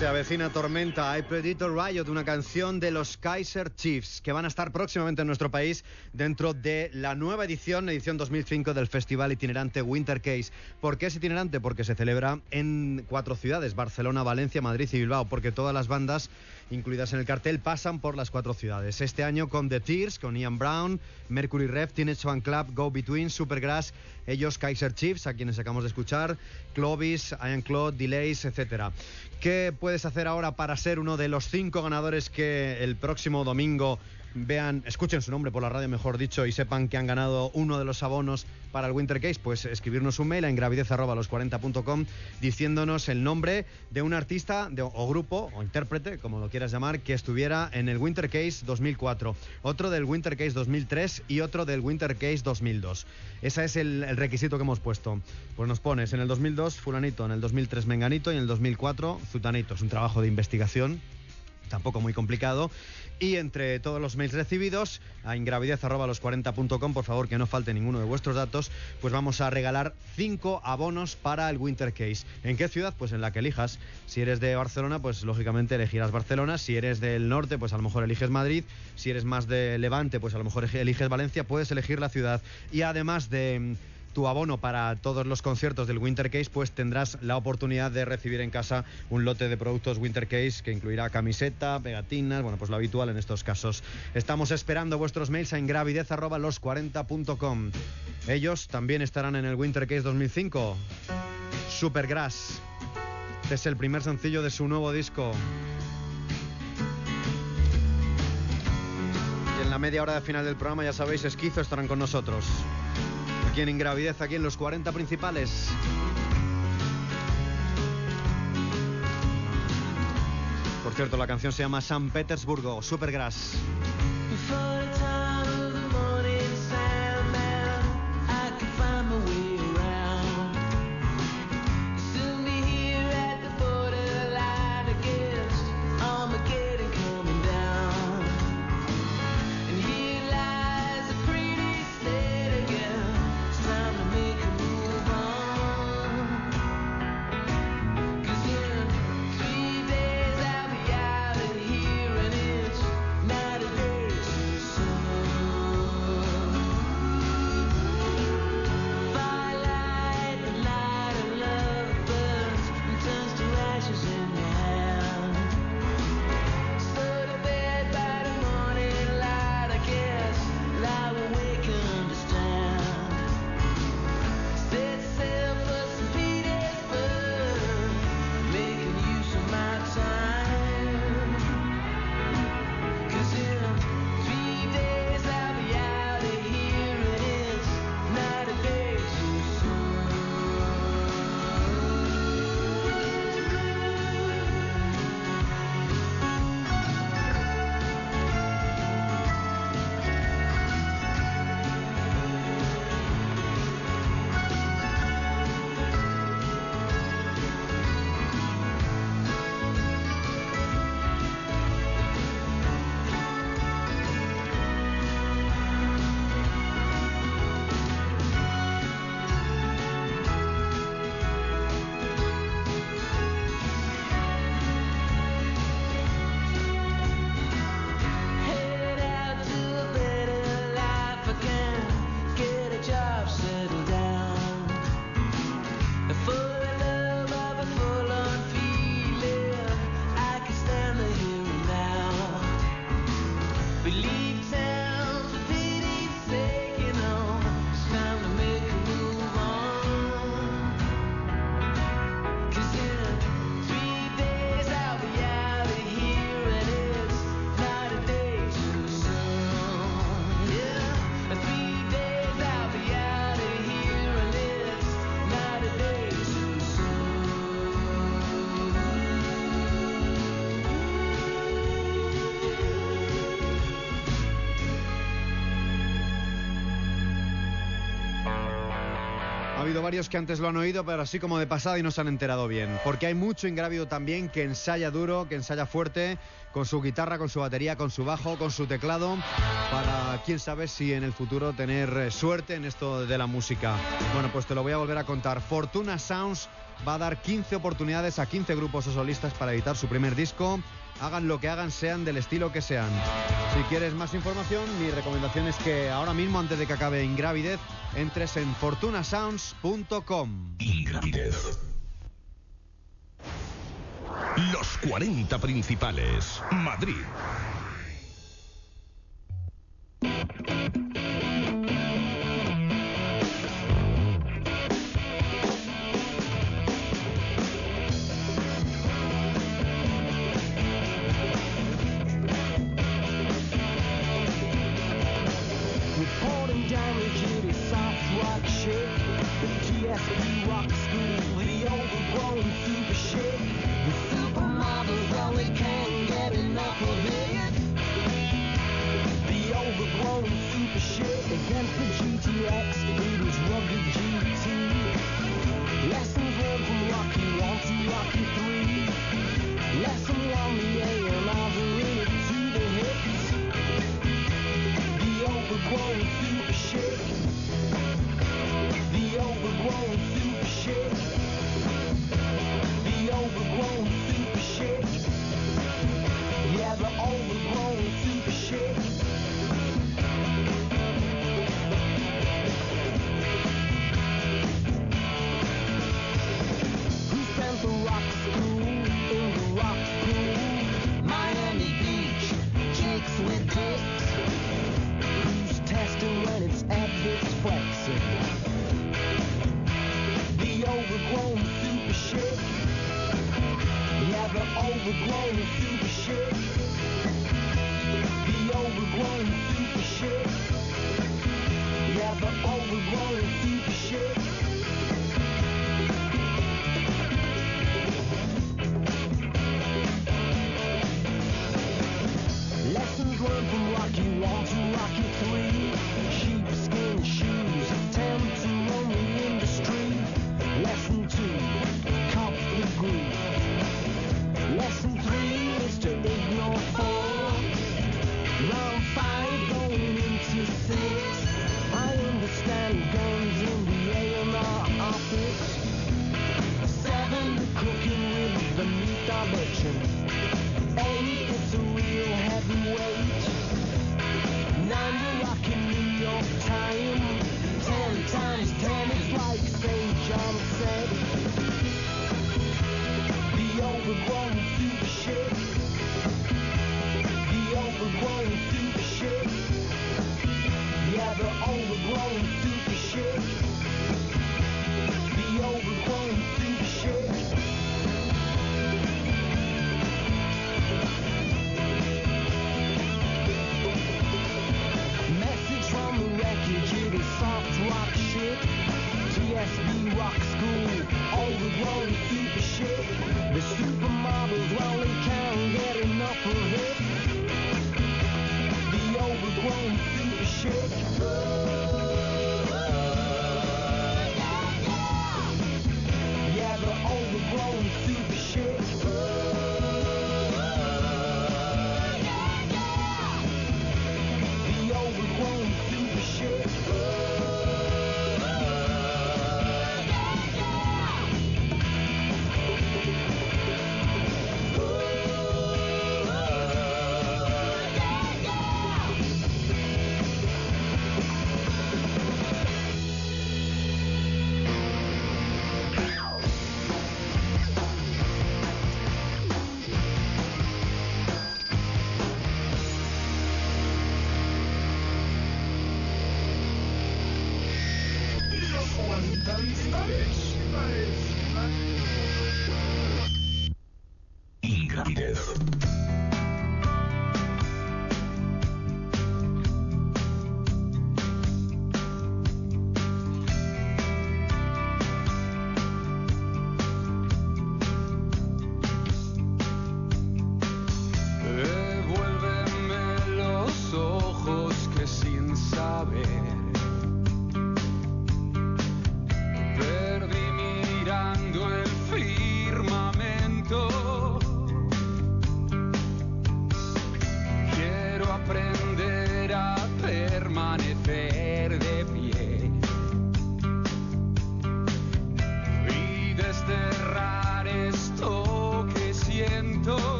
Se avecina tormenta. I Predicted Riot, una canción de los Kaiser Chiefs, que van a estar próximamente en nuestro país dentro de la nueva edición 2005 del festival itinerante Winter Case. ¿Por qué es itinerante? Porque se celebra en 4 ciudades: Barcelona, Valencia, Madrid y Bilbao, porque todas las bandas incluidas en el cartel pasan por las 4 ciudades. Este año con The Tears, con Ian Brown, Mercury Rev, Teenage Fan Club, Go Between, Supergrass, ellos Kaiser Chiefs, a quienes acabamos de escuchar, Clovis, Ian Claude, Delays, etcétera. ¿Qué puedes hacer ahora para ser uno de los 5 ganadores que el próximo domingo escuchen su nombre por la radio, mejor dicho, y sepan que han ganado uno de los abonos para el Winter Case? Pues escribirnos un mail a ingravidez@los40.com diciéndonos el nombre de un artista o grupo o intérprete, como lo quieras llamar, que estuviera en el Winter Case 2004, otro del Winter Case 2003 y otro del Winter Case 2002. Ese es el requisito que hemos puesto. Pues nos pones en el 2002 fulanito, en el 2003 menganito y en el 2004 zutanito. Es un trabajo de investigación, tampoco muy complicado. Y entre todos los mails recibidos a ingravidez@los40.com, por favor que no falte ninguno de vuestros datos, pues vamos a regalar 5 abonos para el Winter Case. ¿En qué ciudad? Pues en la que elijas. Si eres de Barcelona, pues lógicamente elegirás Barcelona. Si eres del norte, pues a lo mejor eliges Madrid. Si eres más de Levante, pues a lo mejor eliges Valencia. Puedes elegir la ciudad. Y además de tu abono para todos los conciertos del Winter Case, pues tendrás la oportunidad de recibir en casa un lote de productos Winter Case que incluirá camiseta, pegatinas, bueno, pues lo habitual en estos casos. Estamos esperando vuestros mails a ingravidez@los40.com. Ellos también estarán en el Winter Case 2005. Supergrass. Este es el primer sencillo de su nuevo disco. Y en la media hora de final del programa, ya sabéis, Esquizo estarán con nosotros. Aquí en Ingravidez, aquí en los 40 principales. Por cierto, la canción se llama San Petersburgo, Supergrass. Ha habido varios que antes lo han oído, pero así como de pasada y no se han enterado bien. Porque hay mucho ingrávido también que ensaya duro, que ensaya fuerte, con su guitarra, con su batería, con su bajo, con su teclado, para quién sabe si en el futuro tener suerte en esto de la música. Bueno, pues te lo voy a volver a contar. Fortuna Sounds va a dar 15 oportunidades a 15 grupos o solistas para editar su primer disco. Hagan lo que hagan, sean del estilo que sean. Si quieres más información, mi recomendación es que ahora mismo, antes de que acabe Ingravidez, entres en fortunasounds.com. Ingravidez. Los 40 principales. Madrid.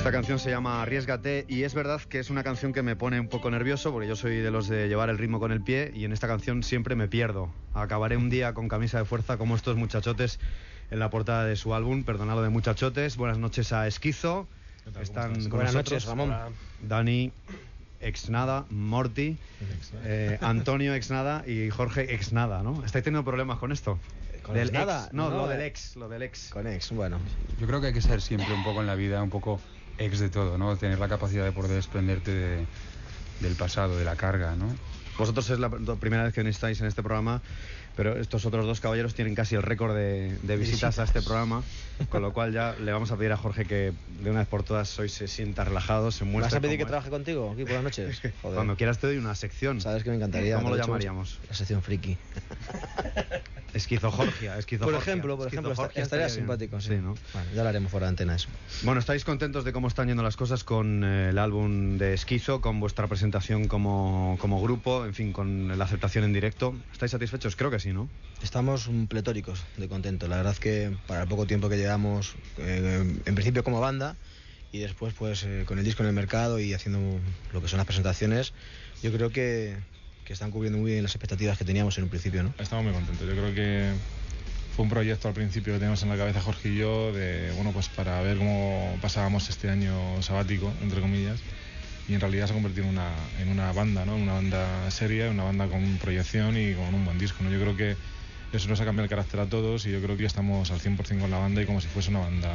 Esta canción se llama Arriésgate y es verdad que es una canción que me pone un poco nervioso porque yo soy de los de llevar el ritmo con el pie y en esta canción siempre me pierdo. Acabaré un día con camisa de fuerza como estos muchachotes en la portada de su álbum, perdonado de muchachotes. Buenas noches a Esquizo. Están con Buenas nosotros noches, Ramón. Dani, Exnada, Morty, Antonio Exnada y Jorge Exnada, ¿no? ¿Estáis teniendo problemas con esto? ¿Con del Exnada? ex, no, No, lo del ex. Con ex, bueno. Yo creo que hay que ser siempre un poco en la vida, un poco ex de todo, ¿no? Tener la capacidad de poder desprenderte del pasado, de la carga, ¿no? Vosotros es la primera vez que estáis en este programa, pero estos otros dos caballeros tienen casi el récord de visitas a este programa, con lo cual ya le vamos a pedir a Jorge que de una vez por todas hoy se sienta relajado, se muestre. ¿Vas a pedir que es. trabaje contigo aquí por las noches? Joder. Cuando quieras te doy una sección. Sabes que me encantaría. ¿Cómo lo llamaríamos? La sección friki. Esquizojorgia. Por ejemplo, estaría simpático, sí. ¿no? Bueno, ya lo haremos fuera de antena eso. Bueno, ¿estáis contentos de cómo están yendo las cosas con el álbum de Esquizo, con vuestra presentación como grupo, en fin, con la aceptación en directo? ¿Estáis satisfechos? Creo que sí, ¿no? Estamos pletóricos de contentos. La verdad es que para el poco tiempo que llevamos, en principio como banda, y después pues con el disco en el mercado y haciendo lo que son las presentaciones, yo creo que están cubriendo muy bien las expectativas que teníamos en un principio, ¿no? Estamos muy contentos. Yo creo que fue un proyecto al principio que teníamos en la cabeza Jorge y yo, pues para ver cómo pasábamos este año sabático, entre comillas, y en realidad se ha convertido en una banda, ¿no? Una banda seria, una banda con proyección y con un buen disco, ¿no? Yo creo que eso nos ha cambiado el carácter a todos y yo creo que ya estamos al 100% con la banda y como si fuese una banda,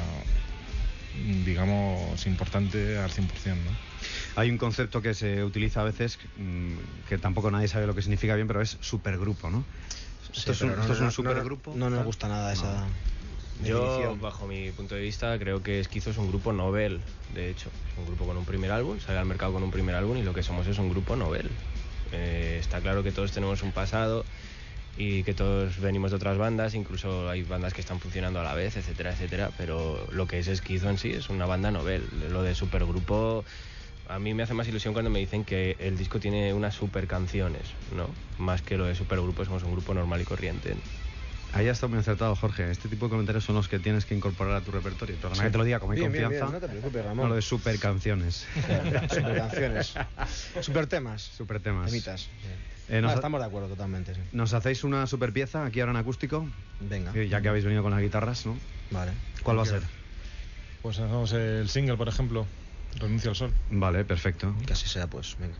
digamos, importante al 100%, ¿no? Hay un concepto que se utiliza a veces que tampoco nadie sabe lo que significa bien, pero es supergrupo, ¿no? Sí, ¿Esto es un supergrupo? No nos gusta nada esa Yo, definición. bajo mi punto de vista, creo que Esquizo es un grupo novel, de hecho. Es un grupo con un primer álbum, sale al mercado con un primer álbum y lo que somos es un grupo novel. Está claro que todos tenemos un pasado y que todos venimos de otras bandas, incluso hay bandas que están funcionando a la vez, etcétera, etcétera, pero lo que es Esquizo en sí es una banda novel. Lo de supergrupo a mí me hace más ilusión cuando me dicen que el disco tiene unas super canciones, ¿no? Más que lo de supergrupo, somos un grupo normal y corriente. Ahí has estado muy acertado, Jorge. Este tipo de comentarios son los que tienes que incorporar a tu repertorio. Perdona que te lo diga con mi confianza. Bien, no te preocupes, Ramón. No, lo de super canciones. Super canciones. Super temas. Super temas. Temitas. Estamos de acuerdo totalmente, sí. ¿Nos hacéis una super pieza aquí ahora en acústico? Venga. Ya que habéis venido con las guitarras, ¿no? Vale. ¿Cuál va a ser? Pues hacemos el single, por ejemplo, Renuncia al Sol. Vale, perfecto. Que así sea, pues. Venga.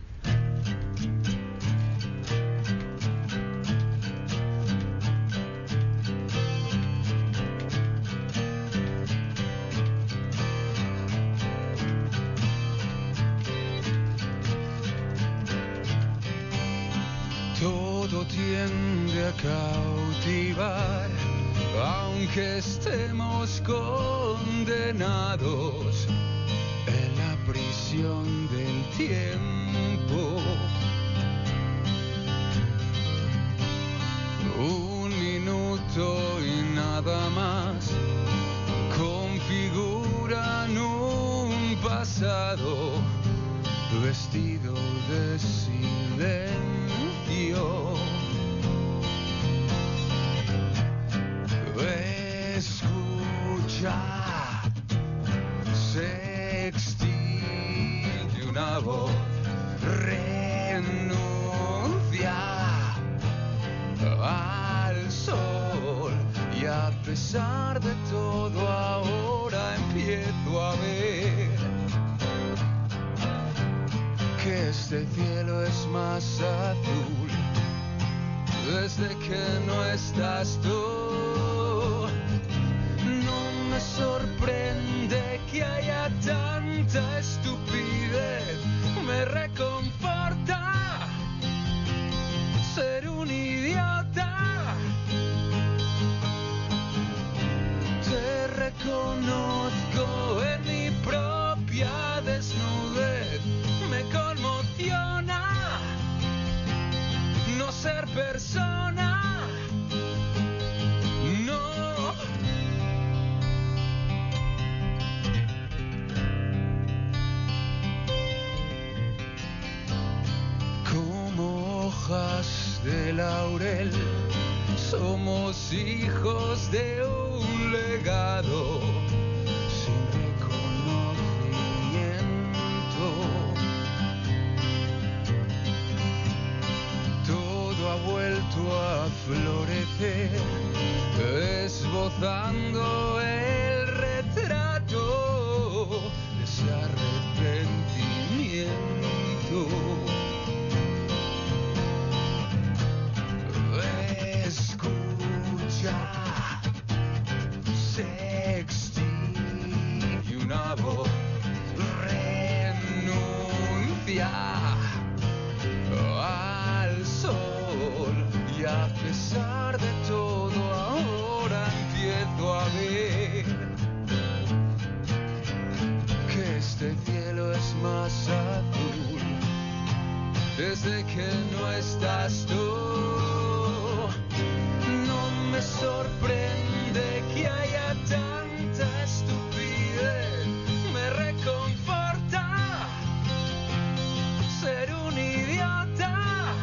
Todo tiende a cautivar, aunque estemos condenados en la prisión del tiempo. Un minuto y nada más configuran un pasado vestido de silencio. Escucha, se extingue una voz, renuncia al sol y a pesar de todo ahora empiezo a ver que este cielo es más azul desde que no estás tú. No me sorprende que haya tanta estupidez, me reconforta ser un idiota. Te reconozco en mi propia desnudez, me conmociona no ser persona. No. Como hojas de laurel, somos hijos de un legado sin trazando el retrato de ese arrepentimiento. Escucha, se extingue una voz, renuncia al sol, y a pesar de todo ahora empiezo a ver que este cielo es más azul desde que no estás tú. No me sorprende que haya tanta estupidez, me reconforta ser un idiota.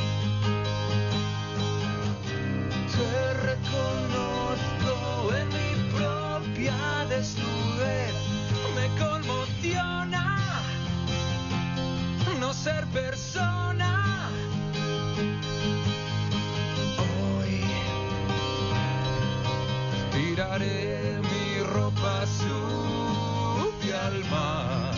Te reconozco en mi propia desnudez, me conmociona no ser persona. Hoy tiraré mi ropa sucia al mar,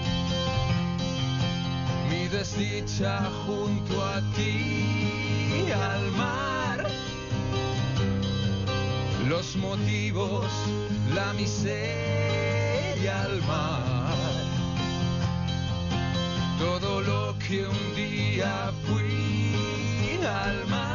mi desdicha junto a ti al mar, los motivos, la miseria al mar, todo lo que un día fui al mar.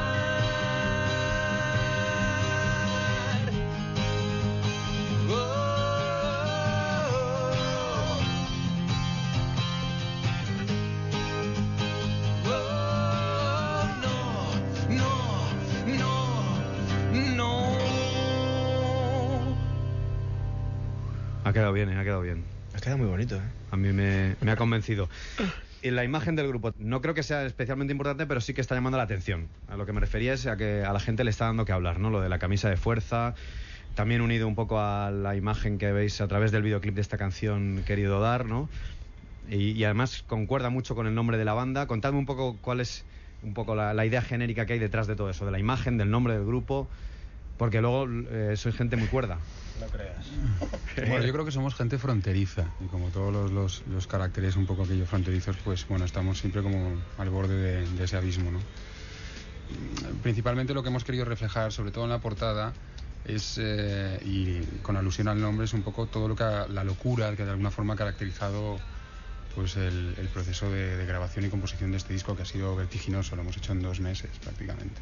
Ha quedado bien, ha quedado bien. Ha quedado muy bonito, ¿eh? A mí me ha convencido. Y la imagen del grupo no creo que sea especialmente importante, pero sí que está llamando la atención. A lo que me refería es a que a la gente le está dando que hablar, ¿no? Lo de la camisa de fuerza, también unido un poco a la imagen que veis a través del videoclip de esta canción Querido Dar, ¿no? Y además concuerda mucho con el nombre de la banda. Contadme un poco cuál es un poco la idea genérica que hay detrás de todo eso, de la imagen, del nombre del grupo, porque luego sois gente muy cuerda. No creas. Bueno, yo creo que somos gente fronteriza y como todos los caracteres un poco aquellos fronterizos, pues bueno, estamos siempre como al borde de ese abismo, ¿no? Principalmente lo que hemos querido reflejar, sobre todo en la portada, es, y con alusión al nombre, es un poco todo lo que la locura que de alguna forma ha caracterizado pues el proceso de grabación y composición de este disco, que ha sido vertiginoso, lo hemos hecho en 2 meses prácticamente.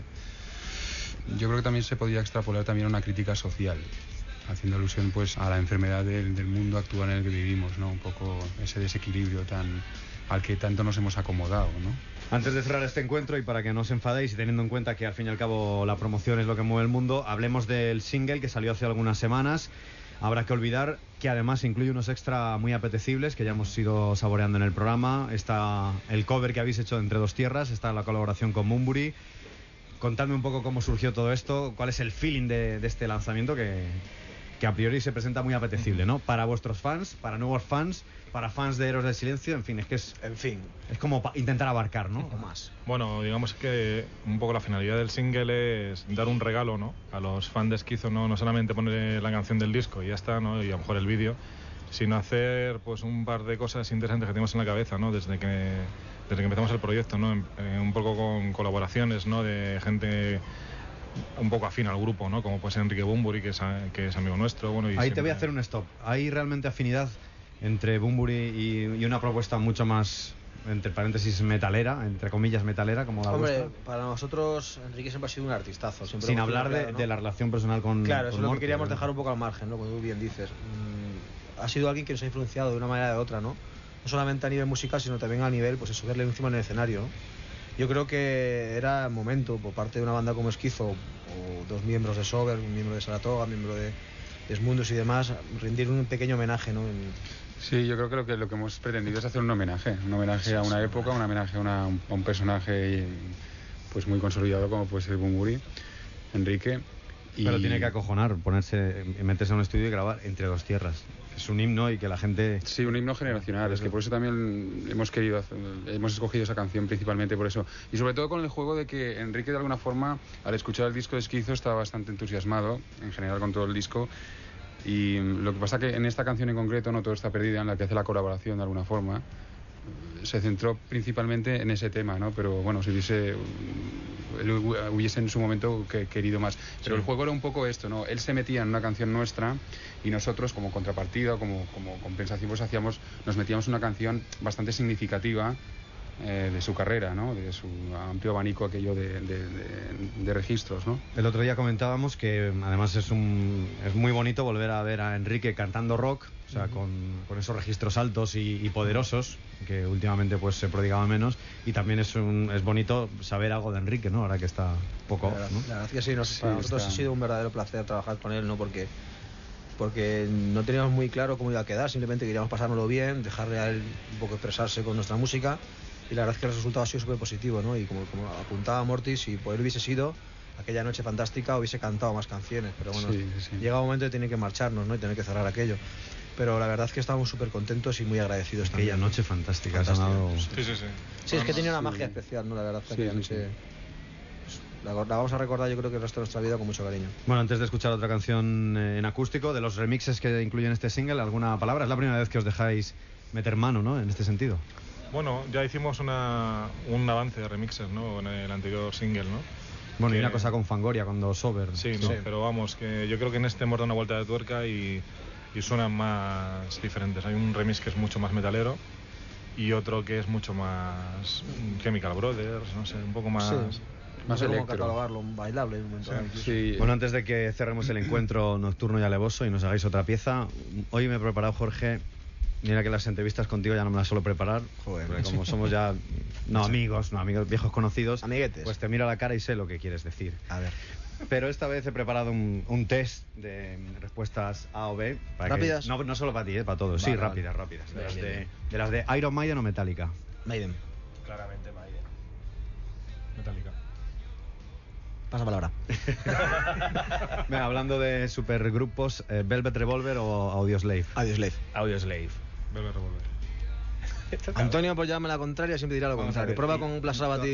Yo creo que también se podría extrapolar también a una crítica social, haciendo alusión pues a la enfermedad del mundo actual en el que vivimos, ¿no? Un poco ese desequilibrio al que tanto nos hemos acomodado, ¿no? Antes de cerrar este encuentro, y para que no os enfadéis y teniendo en cuenta que al fin y al cabo la promoción es lo que mueve el mundo, hablemos del single que salió hace algunas semanas. Habrá que olvidar que además incluye unos extra muy apetecibles que ya hemos ido saboreando en el programa. Está el cover que habéis hecho de Entre Dos Tierras, está la colaboración con Bunbury. Contadme un poco cómo surgió todo esto, cuál es el feeling de este lanzamiento que a priori se presenta muy apetecible, ¿no? Para vuestros fans, para nuevos fans, para fans de Héroes del Silencio, en fin, es que es como intentar abarcar, ¿no? O más. Bueno, digamos que un poco la finalidad del single es dar un regalo, ¿no? A los fans de Esquizo, no solamente poner la canción del disco y ya está, ¿no? Y a lo mejor el vídeo, sino hacer pues un par de cosas interesantes que tenemos en la cabeza, ¿no? Desde que empezamos el proyecto, ¿no? Un poco con colaboraciones, ¿no? De gente un poco afín al grupo, ¿no? Como puede ser Enrique Bunbury, que es amigo nuestro. Bueno, y ahí te voy a hacer un stop. ¿Hay realmente afinidad entre Bunbury y una propuesta mucho más, entre paréntesis, metalera, entre comillas metalera, como la vuestra? Para nosotros Enrique siempre ha sido un artistazo. Siempre sin hablar de la relación personal con... Claro, eso es lo Morte, que queríamos ¿no? dejar un poco al margen, ¿no? Como tú bien dices. Ha sido alguien que nos ha influenciado de una manera o de otra, ¿no? No solamente a nivel musical, sino también a nivel, pues eso, verle encima en el escenario, ¿no? Yo creo que era momento, por parte de una banda como Esquizo, o 2 miembros de Sober, un miembro de Saratoga, un miembro de Desmundus y demás, rendir un pequeño homenaje, ¿no? Sí, yo creo que lo que hemos pretendido es hacer un homenaje a una época, un homenaje a un personaje pues muy consolidado como puede ser Bunbury, Enrique, Pero tiene que acojonar meterse en un estudio y grabar Entre dos tierras. Es un himno y que la gente... Sí, un himno generacional. Es que por eso también hemos escogido esa canción principalmente por eso. Y sobre todo con el juego de que Enrique, de alguna forma, al escuchar el disco de Esquizo, estaba bastante entusiasmado, en general con todo el disco. Y lo que pasa que en esta canción en concreto, No todo está perdido, en la que hace la colaboración de alguna forma, se centró principalmente en ese tema, ¿no? Pero bueno, si hubiese en su momento querido más. Pero el juego era un poco esto, ¿no? Él se metía en una canción nuestra y nosotros, como contrapartida, como compensación, pues nos metíamos en una canción bastante significativa de su carrera, ¿no? De su amplio abanico aquello de registros, ¿no? El otro día comentábamos que además es muy bonito volver a ver a Enrique cantando rock, o sea, con esos registros altos y poderosos que últimamente pues se prodigaba menos, y también es bonito saber algo de Enrique, ¿no? Ahora que está poco off, ¿no? La verdad es que sí, para nosotros ha sido un verdadero placer trabajar con él, ¿no? Porque no teníamos muy claro cómo iba a quedar, simplemente queríamos pasárnoslo bien, dejarle a él un poco expresarse con nuestra música, y la verdad es que el resultado ha sido súper positivo, ¿no? Y como apuntaba Morty, si por él hubiese sido aquella noche fantástica, hubiese cantado más canciones, pero bueno, llega un momento de tener que marcharnos, ¿no? Y tener que cerrar aquello. Pero la verdad es que estábamos súper contentos y muy agradecidos también. Aquella noche fantástica. Sonado... Sí, es que tenía una magia especial, ¿no? La verdad es que aquella noche... La vamos a recordar, yo creo que el resto de nuestra vida con mucho cariño. Bueno, antes de escuchar otra canción en acústico, de los remixes que incluyen este single, ¿alguna palabra? Es la primera vez que os dejáis meter mano, ¿no? En este sentido. Bueno, ya hicimos un avance de remixes, ¿no? En el anterior single, ¿no? Bueno, y una cosa con Fangoria, cuando Sober. Sí, ¿no? Sí. Pero vamos, que yo creo que en este hemos dado una vuelta de tuerca y suenan más diferentes. Hay un remix que es mucho más metalero y otro que es mucho más Chemical Brothers, no sé, un poco más... Sí. Más electro. Catalogarlo, bailable en un momento. Sí. Bueno, antes de que cerremos el encuentro nocturno y alevoso y nos hagáis otra pieza, hoy me he preparado, Jorge. Mira que las entrevistas contigo ya no me las suelo preparar. Joder, porque como somos ya amigos, viejos conocidos, amiguetes, pues te miro a la cara y sé lo que quieres decir. A ver. Pero esta vez he preparado un test de respuestas A o B. ¿Rápidas? No solo para ti, para todos. Vale, sí, rápidas. De las de Iron Maiden o Metallica. Maiden. Claramente Maiden. Metallica. Pasa palabra. Venga, hablando de supergrupos, Velvet Revolver o Audioslave. Audioslave. Velvet Revolver. Antonio, pues llámame la contraria, siempre dirá lo contrario. Prueba con Black Sabbath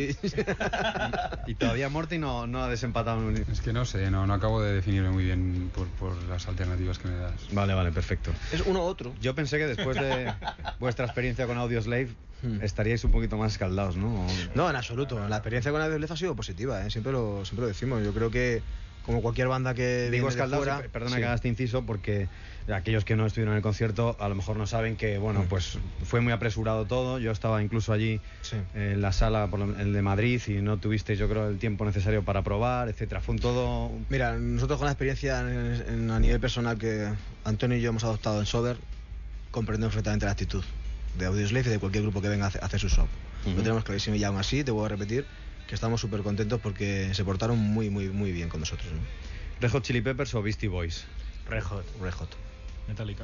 y todavía Morty no ha desempatado. Es que no sé, no acabo de definirme muy bien por las alternativas que me das. Vale, perfecto. Es uno u otro. Yo pensé que después de vuestra experiencia con Audioslave estaríais un poquito más escaldados, ¿no? No, en absoluto. La experiencia con Audioslave ha sido positiva, ¿eh? Siempre lo decimos. Yo creo que como cualquier banda que digo escaldados, perdona que haga este inciso, porque aquellos que no estuvieron en el concierto a lo mejor no saben que, bueno, pues fue muy apresurado todo. Yo estaba incluso allí en la sala, el de Madrid, y no tuvisteis, yo creo, el tiempo necesario para probar, etcétera. Fue un todo... Mira, nosotros con la experiencia a nivel personal que Antonio y yo hemos adoptado en Sober, comprendemos perfectamente la actitud de Audioslave y de cualquier grupo que venga a hacer su show. Lo tenemos clarísimo, y aún así, te voy a repetir, que estamos súper contentos porque se portaron muy bien con nosotros, ¿no? ¿Red Hot Chili Peppers o Beastie Boys? Red Hot. Metallica.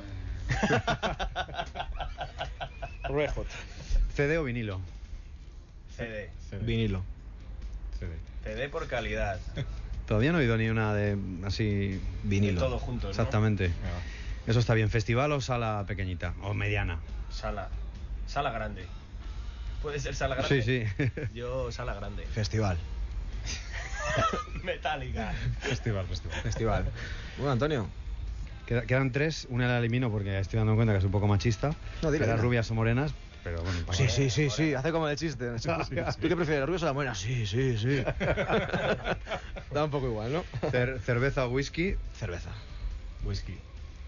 Red Hot. ¿CD o vinilo? CD. Vinilo. CD por calidad. Todavía no he oído ni una de así... Vinilo. De todo junto, ¿no? Exactamente. Eso está bien. ¿Festival o sala pequeñita? ¿O mediana? Sala grande. ¿Puede ser sala grande? Sí. Yo, sala grande. Festival. Metallica. Festival. Bueno, Antonio. Quedan tres. Una la elimino porque estoy dando cuenta que es un poco machista. No, dile. Las rubias o morenas, pero bueno. Sí. Hace como el chiste. ¿Tú qué prefieres, rubias o la morena? Sí. Da un poco igual, ¿no? ¿Cerveza o whisky? Cerveza. Whisky.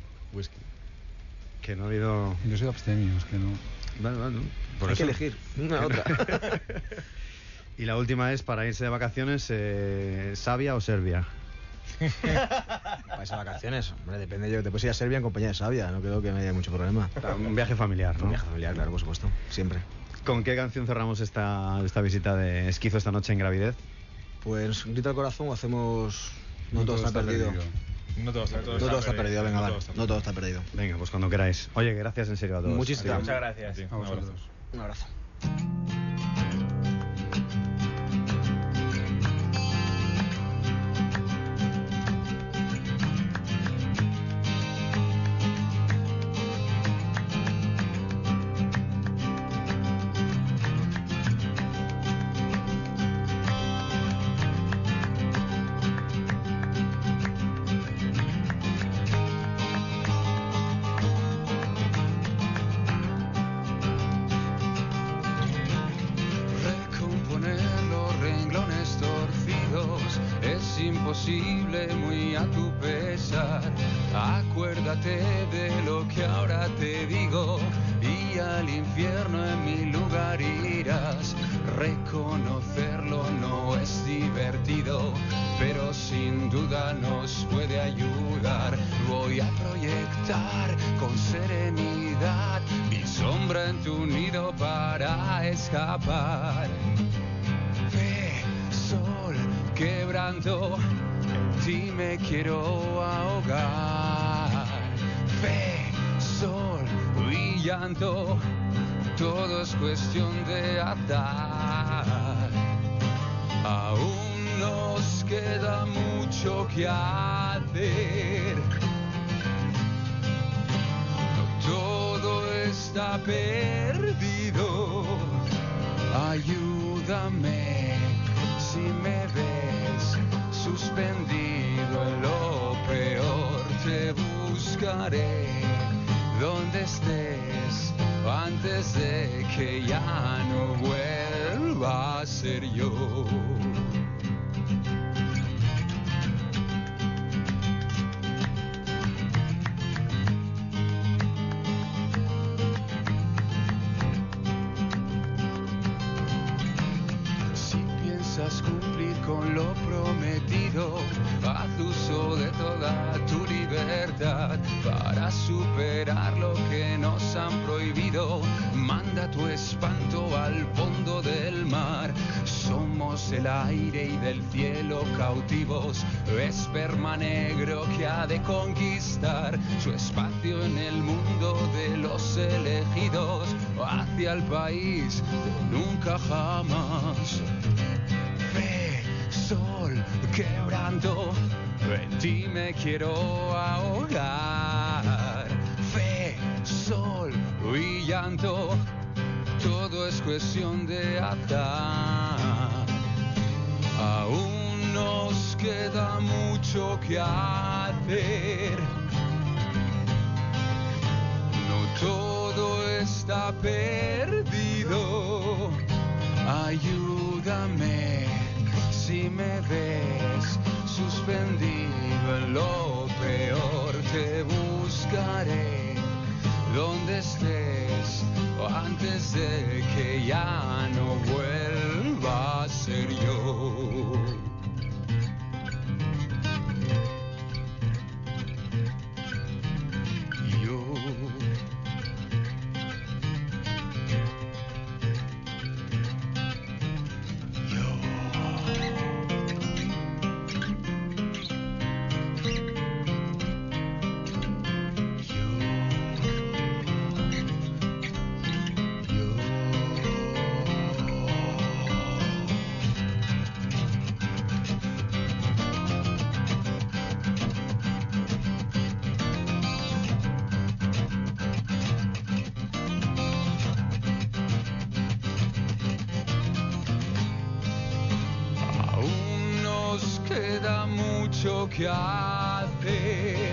Que no ha habido... Yo soy abstemio, es que no... Vale. Hay que elegir una otra. Y la última es, para irse de vacaciones, ¿Sabia o Serbia? Para irse de vacaciones, hombre, depende. Yo te puedes ir a Serbia en compañía de Sabia, no creo que me haya mucho problema. Un viaje familiar, ¿no? Un viaje familiar, claro, por supuesto, siempre. ¿Con qué canción cerramos esta visita de Esquizo esta noche en Gravidez? Pues Grita al Corazón o hacemos No todo está perdido. No todo está perdido, venga, va. No todo está perdido. Venga, pues cuando queráis. Oye, gracias en serio a todos. Muchísimas gracias. A vosotros. Un abrazo. imposible, muy a tu pesar. Acuérdate de lo que ahora te digo y al infierno en mi lugar irás. Reconocerlo no es divertido, pero sin duda nos puede ayudar. Voy a proyectar con serenidad mi sombra en tu nido para escapar. Fe, sol, quebranto, en ti me quiero ahogar. Fe, sol y llanto, todo es cuestión de atar. Aún nos queda mucho que hacer. No todo está perdido. Ayúdame si me ves suspendido en lo peor. Te buscaré donde estés antes de que ya no vuelva a ser yo. Si piensas cumplir con lo prometido, haz uso de toda tu libertad para superar lo que nos han prohibido. Manda tu espanto al fondo del mar. Somos el aire y del cielo cautivos, esperma negro que ha de conquistar su espacio en el mundo de los elegidos, hacia el país de nunca jamás. Fe, sol, quebranto, en ti me quiero ahogar. Fe, sol y llanto, todo es cuestión de atar. Aún nos queda mucho que hacer. No todo está perdido. Ayúdame si me ves suspendido en lo peor. Te buscaré donde estés antes de que ya no vuelva a ser yo. Que hacer.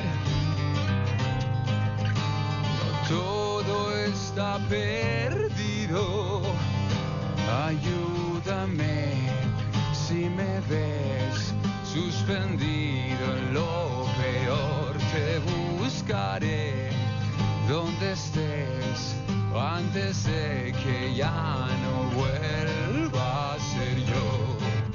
No todo está perdido. Ayúdame si me ves suspendido en lo peor. Te buscaré donde estés antes de que ya no vuelva a ser yo.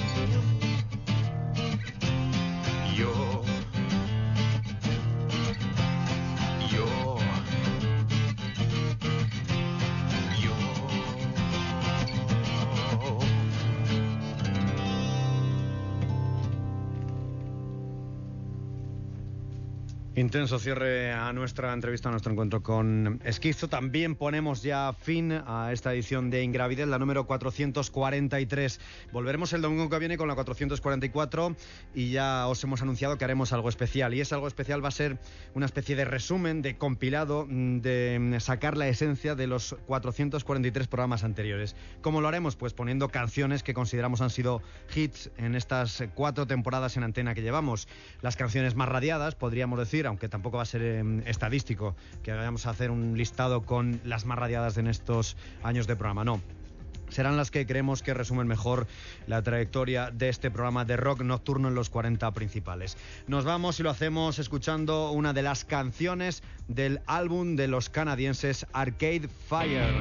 Intenso cierre a nuestra entrevista, a nuestro encuentro con Esquizo. También ponemos ya fin a esta edición de Ingravidez, la número 443. Volveremos el domingo que viene con la 444 y ya os hemos anunciado que haremos algo especial. Y ese algo especial va a ser una especie de resumen, de compilado, de sacar la esencia de los 443 programas anteriores. ¿Cómo lo haremos? Pues poniendo canciones que consideramos han sido hits en estas 4 temporadas en antena que llevamos. Las canciones más radiadas, podríamos decir, aunque tampoco va a ser estadístico que vayamos a hacer un listado con las más radiadas en estos años de programa, no. serán las que creemos que resumen mejor la trayectoria de este programa de rock nocturno en los 40 principales. Nos vamos y lo hacemos escuchando una de las canciones del álbum de los canadienses Arcade Fire.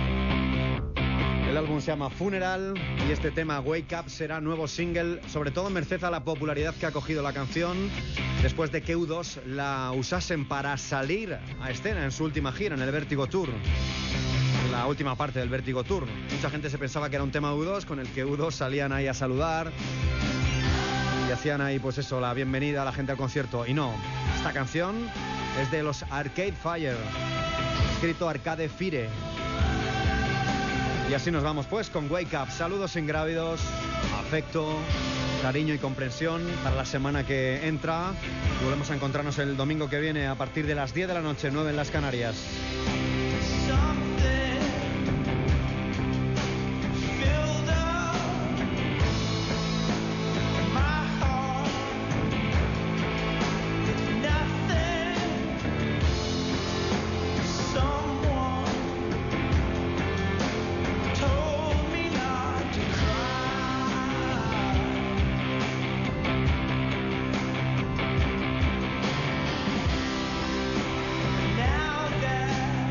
El álbum se llama Funeral y este tema Wake Up será nuevo single, sobre todo merced a la popularidad que ha cogido la canción después de que U2 la usasen para salir a escena en su última gira, en el Vertigo Tour. La última parte del Vertigo Tour. Mucha gente se pensaba que era un tema U2 con el que U2 salían ahí a saludar y hacían ahí pues eso, la bienvenida a la gente al concierto, y no, esta canción es de los Arcade Fire, escrito Arcade Fire. Y así nos vamos pues con Wake Up. Saludos ingrávidos, afecto, cariño y comprensión para la semana que entra. Y volvemos a encontrarnos el domingo que viene a partir de las 10 de la noche, 9 en las Canarias. Now that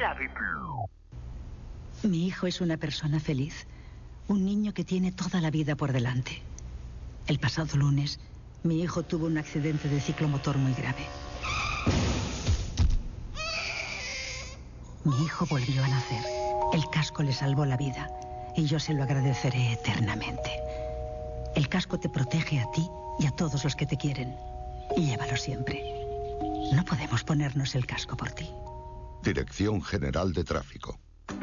Gravity. Mi hijo es una persona feliz. Un niño que tiene toda la vida por delante. El pasado lunes, mi hijo tuvo un accidente de ciclomotor muy grave. Mi hijo volvió a nacer. El casco le salvó la vida y yo se lo agradeceré eternamente. El casco te protege a ti y a todos los que te quieren. Y llévalo siempre. No podemos ponernos el casco por ti. Dirección General de Tráfico.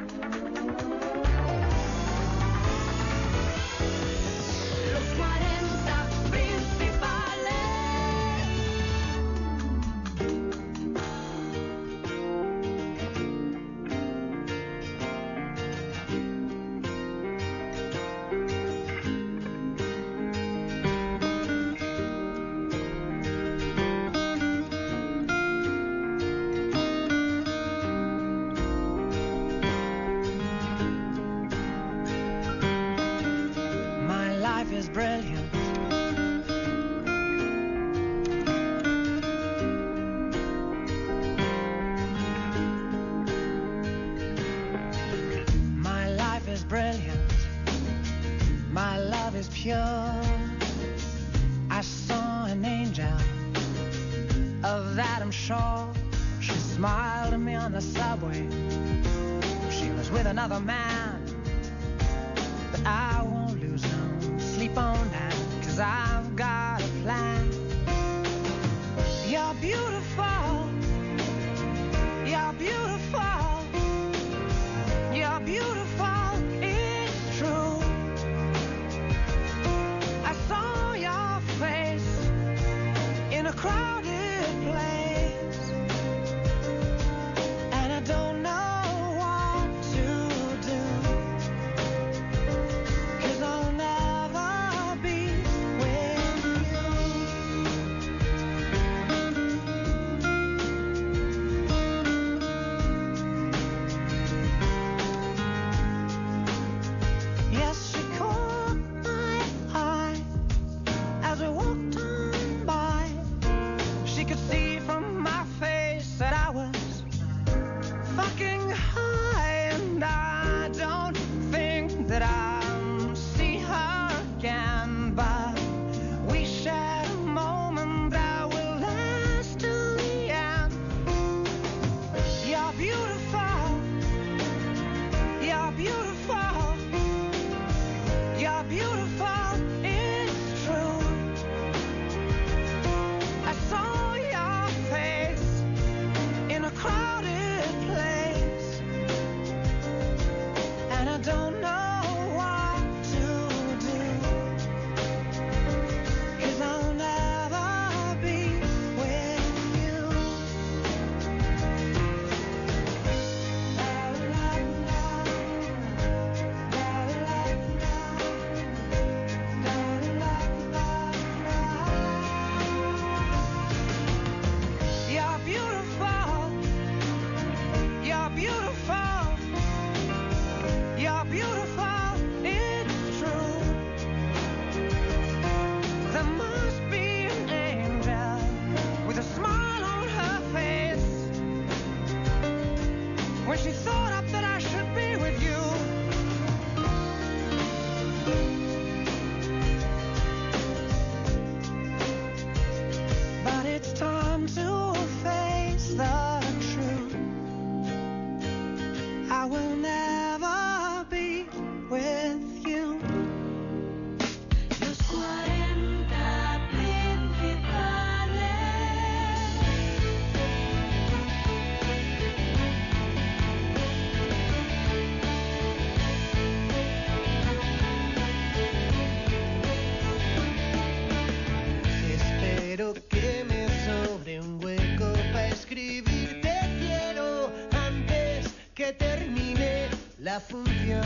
La función.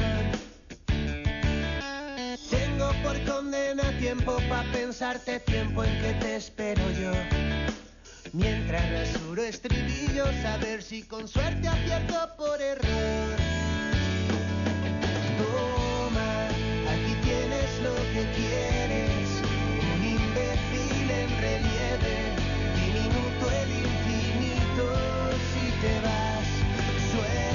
Tengo por condena tiempo pa' pensarte, tiempo en que te espero yo. Mientras rasuro estribillos, a ver si con suerte acierto por error. Toma, aquí tienes lo que quieres. Un imbécil en relieve, diminuto el infinito. Si te vas, suelta.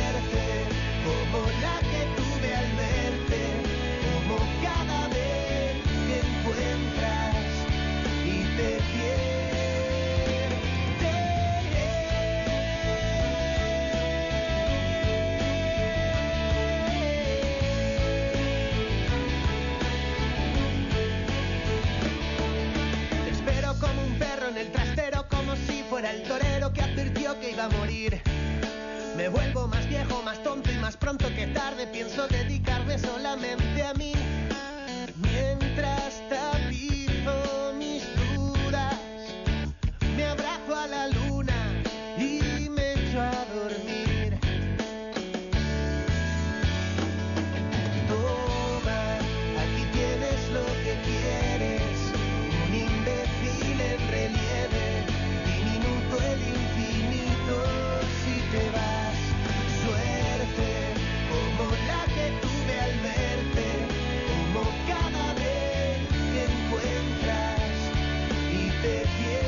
tarde pienso dedicarme solamente a mí. Mientras tapizo mis dudas, me abrazo a la luna y me echo a dormir. Toma, aquí tienes lo que quieres, un imbécil en relieve, diminuto el infinito si te vas. Suerte como la que tuve al verte, como cada vez que encuentras y te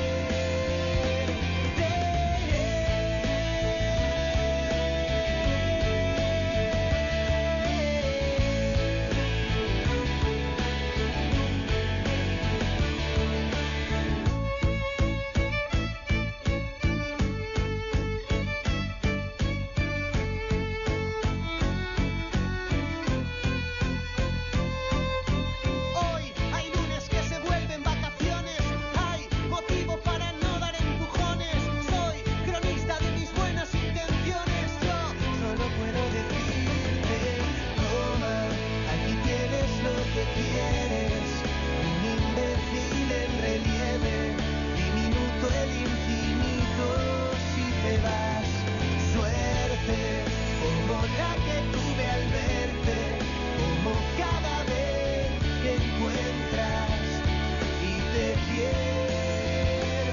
Hoy hay lunes que se vuelven vacaciones, hay motivo para no dar empujones. Soy cronista de mis buenas intenciones, yo solo puedo decirte, toma, aquí tienes lo que quieres, un imbécil en relieve, diminuto el infinito si te vas. Suerte como la que tuve al verte, como cada vez que encuentras y te pierdes.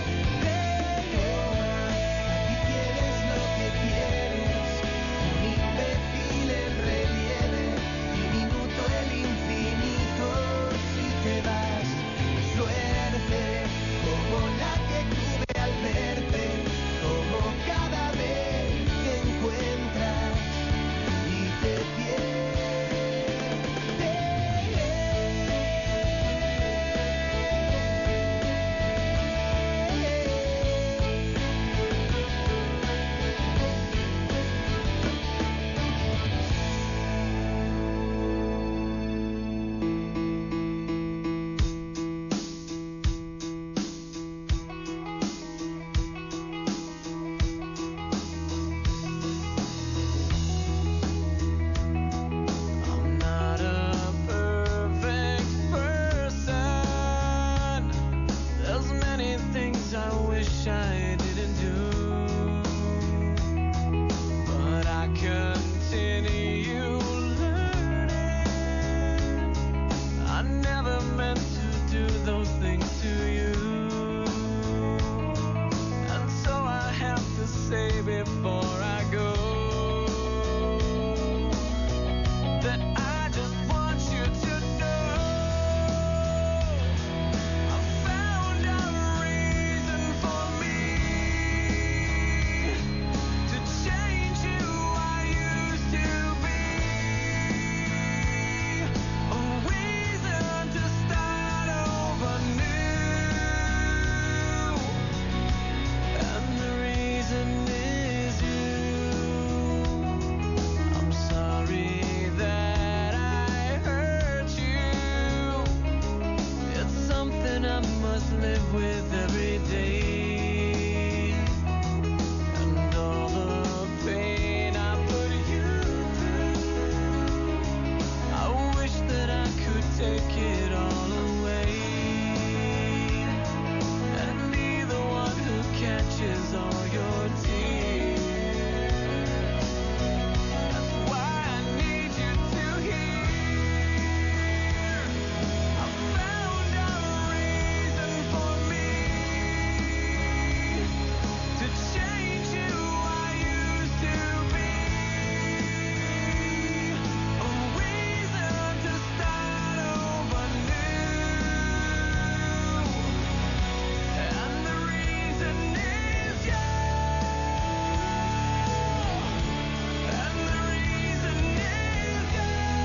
Aquí tienes lo que quieres, un imbécil en relieve, diminuto el infinito si te vas. Suerte como la que tuve al verte, como cada vez que encuentras y te pierdes. I'm not a perfect person. There's many things I wish I didn't do, but I continue learning. I never meant to do those things to you, and so I have to say before I go that I just want you to know I found a reason for me to change who I used to be, a reason to start over new, and the reason is you. I'm sorry that I hurt you. It's something I must live with every day, and all the pain I put you through, I wish that I could take it all away and be the one who catches all your tears. That's why I need you to hear I found a reason for me to change who I used to be, a reason to start over new, and the reason is you, and the reason is you,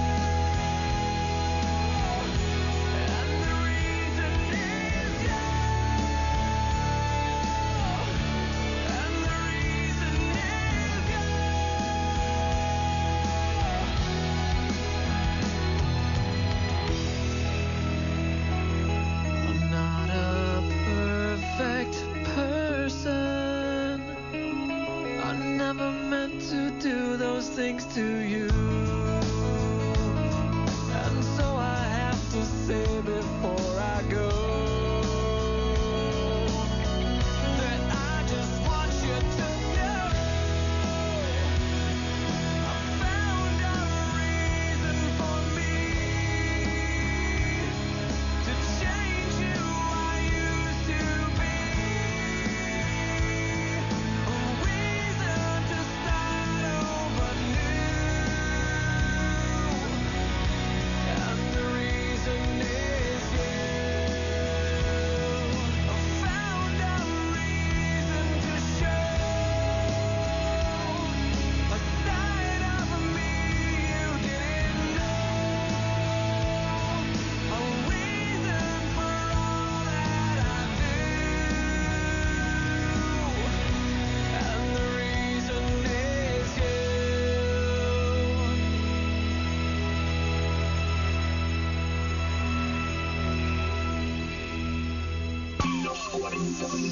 and the reason is you, and the reason is you. I'm not a perfect person. I never meant to do those things to you.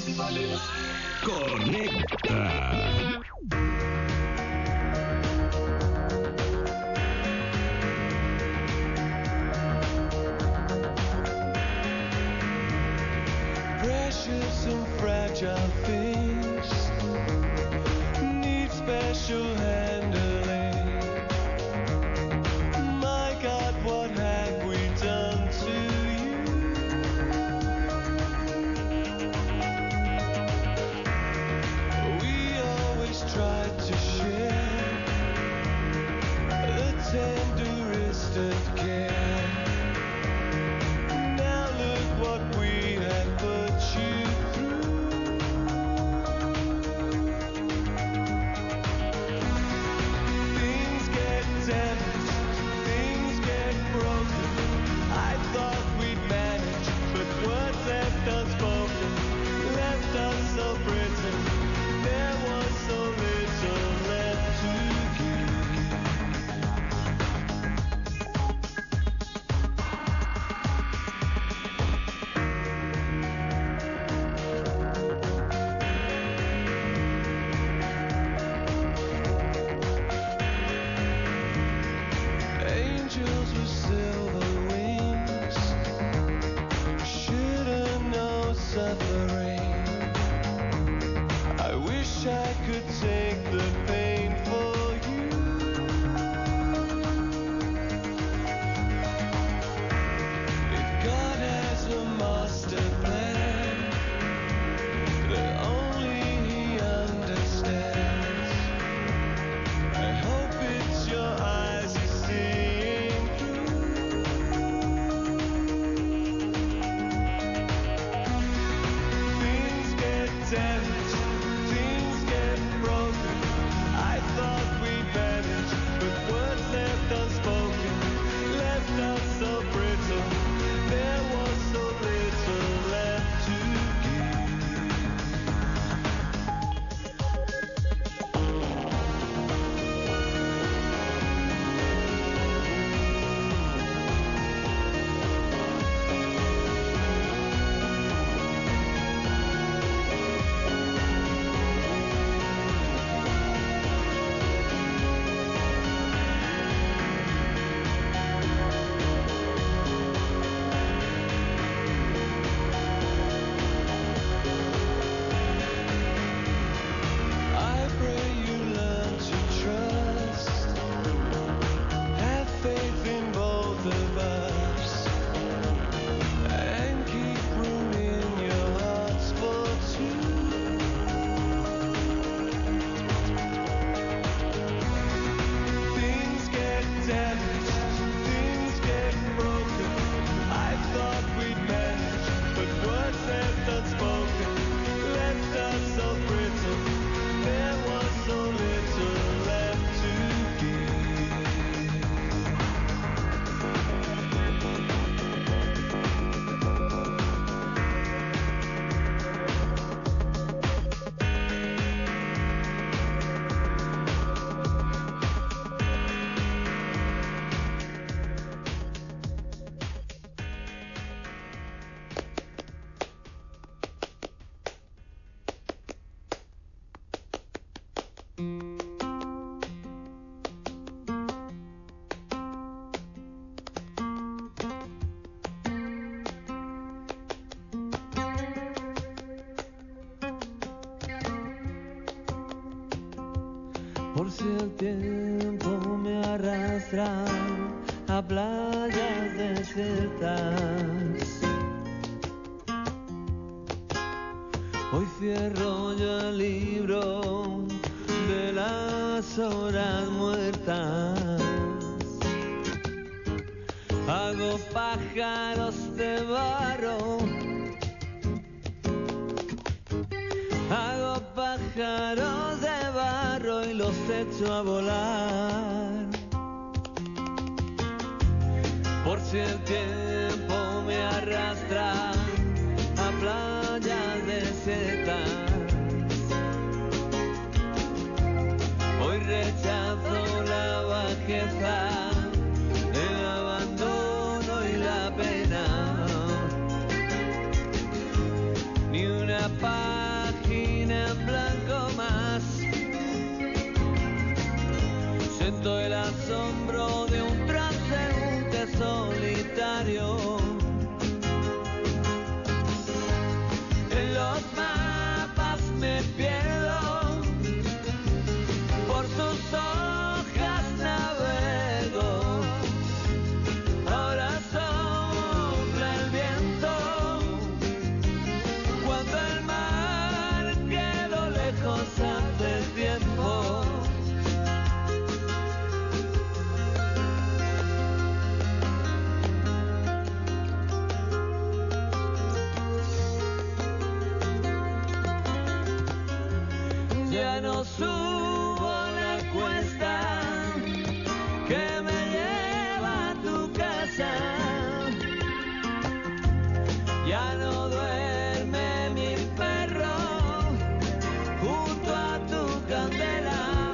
Conecta. Precious and fragile things need special handling. My God, what have we done to you? We always tried to share the tenderest of care. Now look what we have put you through. Things get damaged, things get broken. I thought we'd manage, but words left unspoken left us so brittle. There was so little left to angels with silver wings shouldn't know suffering. I wish I could take the pain for you. If God has a master plan that only He understands, I hope it's your eyes He's seeing through. Things get damaged, things get broken. I thought we'd manage, but words left unspoken left us so brittle. There was so little left to I pray you learn to trust, have faith in both of us, and keep room in your hearts for two. Things get damaged, things get broken. I thought we'd manage, but words left unspoken left us so brittle. There was so little left to Por si el tiempo me arrastra a playas desiertas, hoy cierro yo el libro de las horas muertas. Hago pájaros de barro, hago pájaros de barro y los echo a volar. Por si el tiempo me arrastra a playas desiertas, hoy rechazo la bajeza, el abandono y la pena. Ni una paz asombro de un transeúnte solitario. En los mapas me pierdo, por sus hojas navego. Ahora sopla el viento, cuando el mar quedó lejos hace tiempo. Ya no subo la cuesta que me lleva a tu casa. Ya no duerme mi perro junto a tu candela.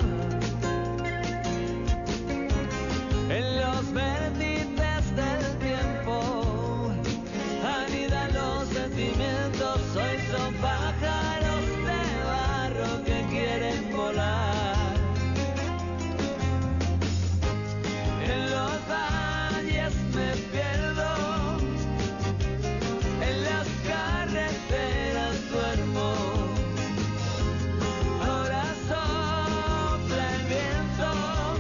En los vértices del tiempo anidan los sentimientos. Hoy son pájaros de barro que quieren volar. En los valles me pierdo, en las carreteras duermo. Ahora sopla el viento,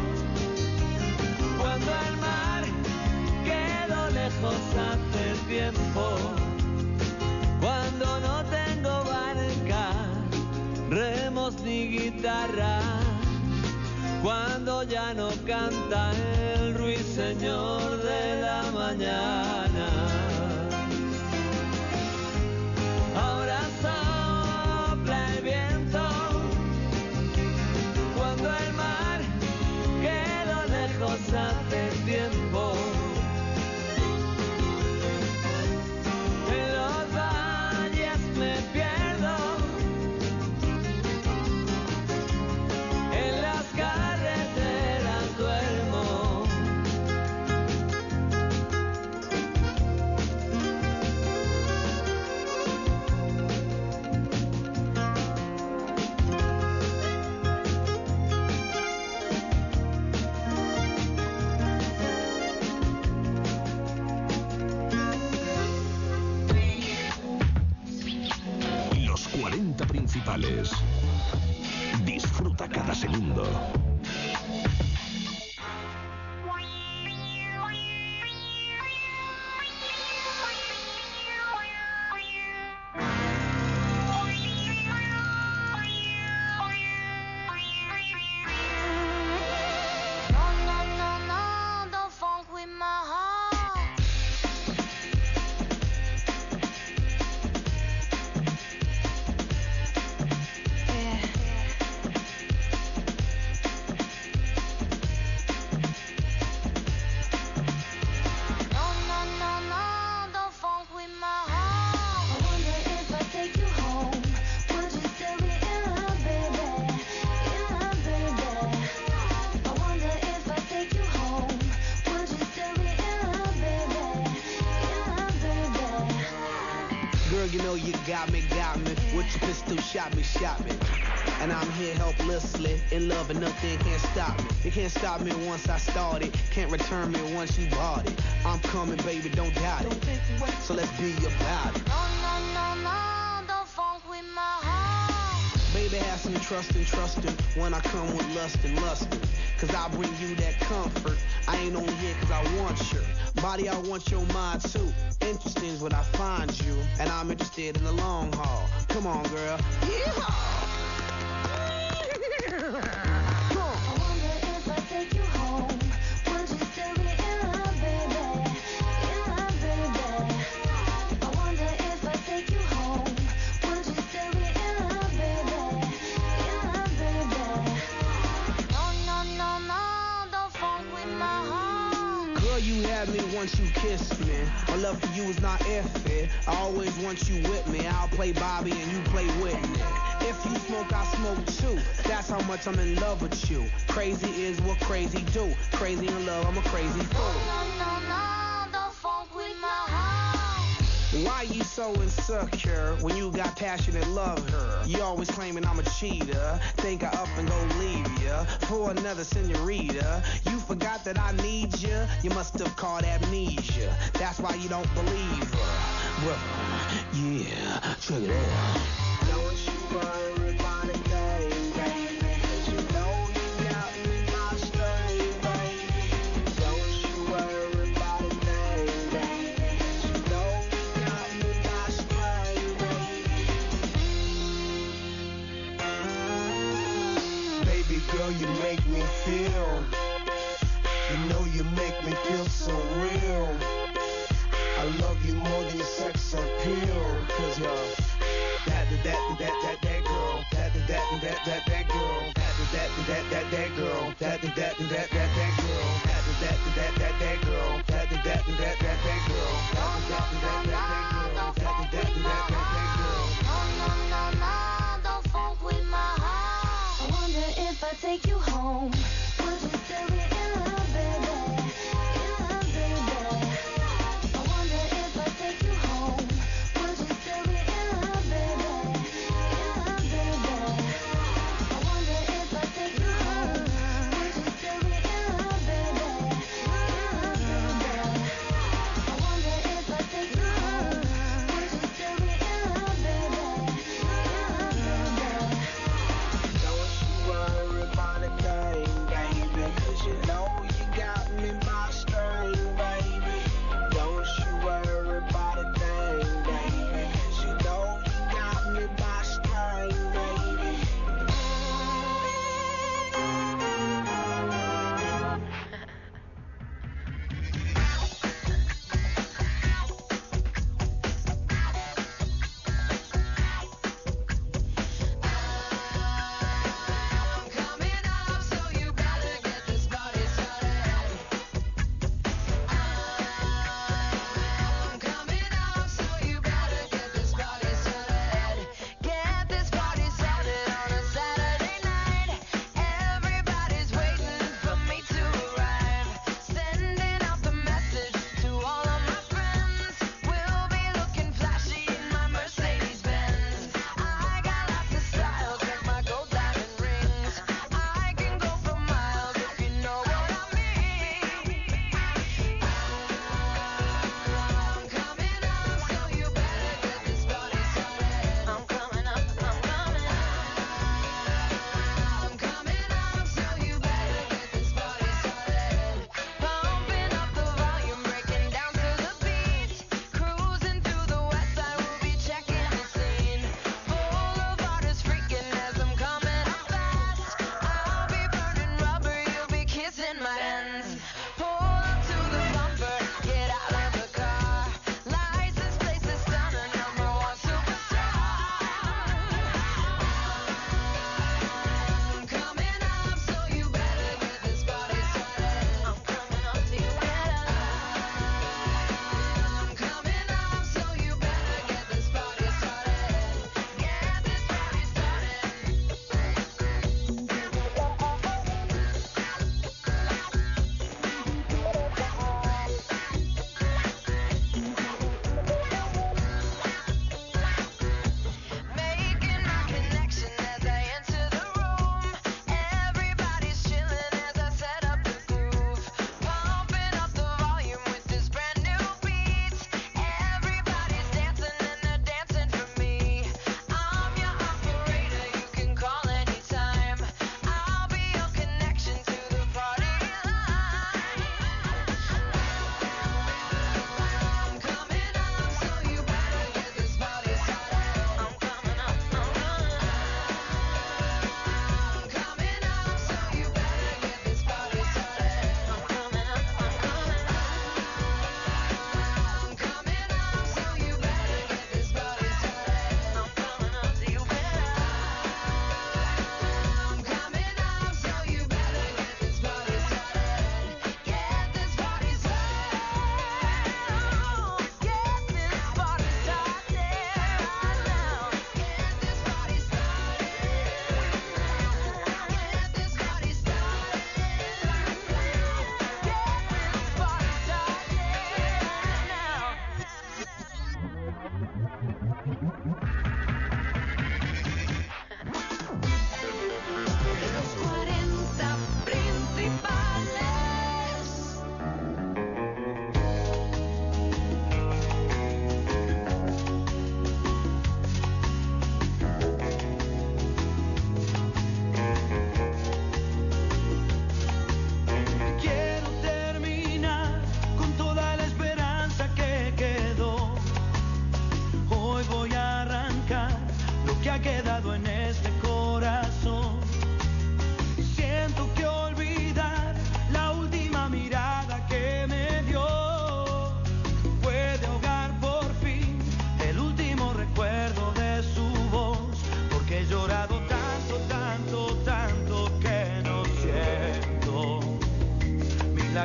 cuando el mar quedó lejos hace tiempo. Cuando no tengo barca, remos ni guitarra, cuando ya no canta el ruiseñor de la mañana. Ahora sopla el viento, cuando el mar quedó lejos hace tiempo. En los valles me pierdo, en las carreteras duermo. Los 40 principales. Disfruta cada segundo. Girl, you know you got me, with your pistol, shot me. And I'm here helplessly, in love and nothing can't stop me. You can't stop me once I started, can't return me once you bought it. I'm coming, baby, don't doubt it. So let's be about it. No, don't funk with my heart. Baby, have some trustin' when I come with lustin'. Cause I bring you that comfort. I ain't only here cause I want your body, I want your mind too. Interesting is when I find you, and I'm interested in the long haul. Come on, girl. Yeehaw! I wonder if I take you home, would you still be in love, baby? In love, baby. I wonder if I take you home, would you still be in love, baby? In love, baby. No, don't funk with my heart. Girl, you had me once you kissed me. My love for you is not if-it. I always want you with me. I'll play Bobby and you play Whitney. If you smoke, I smoke too. That's how much I'm in love with you. Crazy is what crazy do. Crazy in love, I'm a crazy fool. No, don't funk with my heart. Why you so insecure when you got passionate love her? You always claiming I'm a cheater. Think I up and go leave ya for another senorita. You forgot that I need ya. You must have caught amnesia. That's why you don't believe her. Well, yeah, check it out. Don't you worry about a thing, baby. 'Cause you know you got me my string, baby. Don't you worry about a thing, baby. 'Cause you know you got me my string, baby. Baby girl, you make me feel. You know you make me feel so real. I love you more than your sex appeal. 'Cause you're that girl, that girl, that girl, that girl, that girl, that girl, Don't funk with my heart. I wonder if I take you home, would you still be in love, baby? In love, baby. I wonder if I take you home, would you still be in love, baby? In love, baby. I wonder if I take you home, would you still be in love, baby? In love, baby. I wonder if I take you home, would you still be in love, baby? In love, baby. Don't you worry about a thing,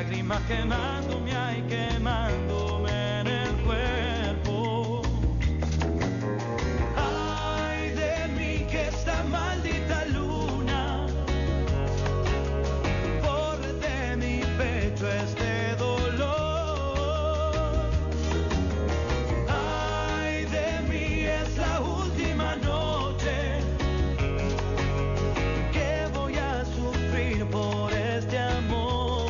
lágrimas quemándome, ay, quemándome en el cuerpo. Ay de mí que esta maldita luna borre de mi pecho este dolor. Ay de mí es la última noche que voy a sufrir por este amor.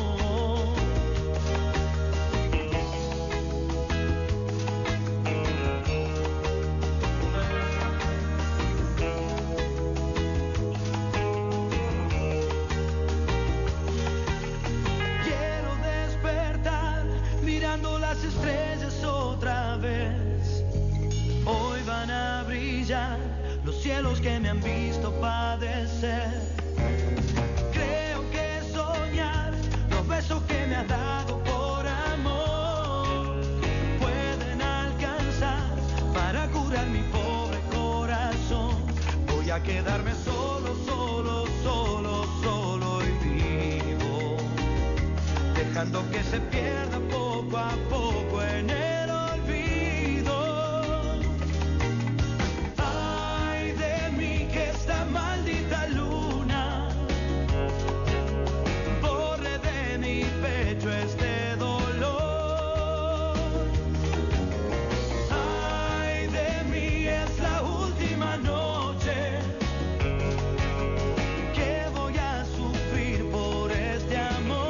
Quiero despertar mirando las estrellas otra vez. Hoy van a brillar los cielos que me han visto padecer. Creo que soñar los besos que me has dado por amor pueden alcanzar para curar mi pobre corazón. Voy a quedarme solo, solo, solo, solo y vivo, dejando que se pierda poco a poco en el olvido. Ay de mí que esta maldita luna borre de mi pecho este dolor. Ay de mí es la última noche que voy a sufrir por este amor.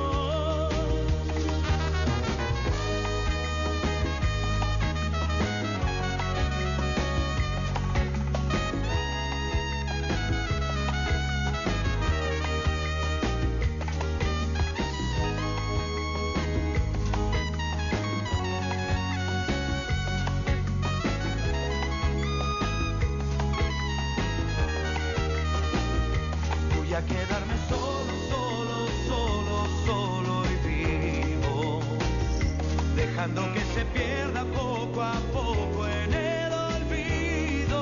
Voy a quedarme solo, solo, solo, solo y vivo, dejando que se pierda poco a poco en el olvido,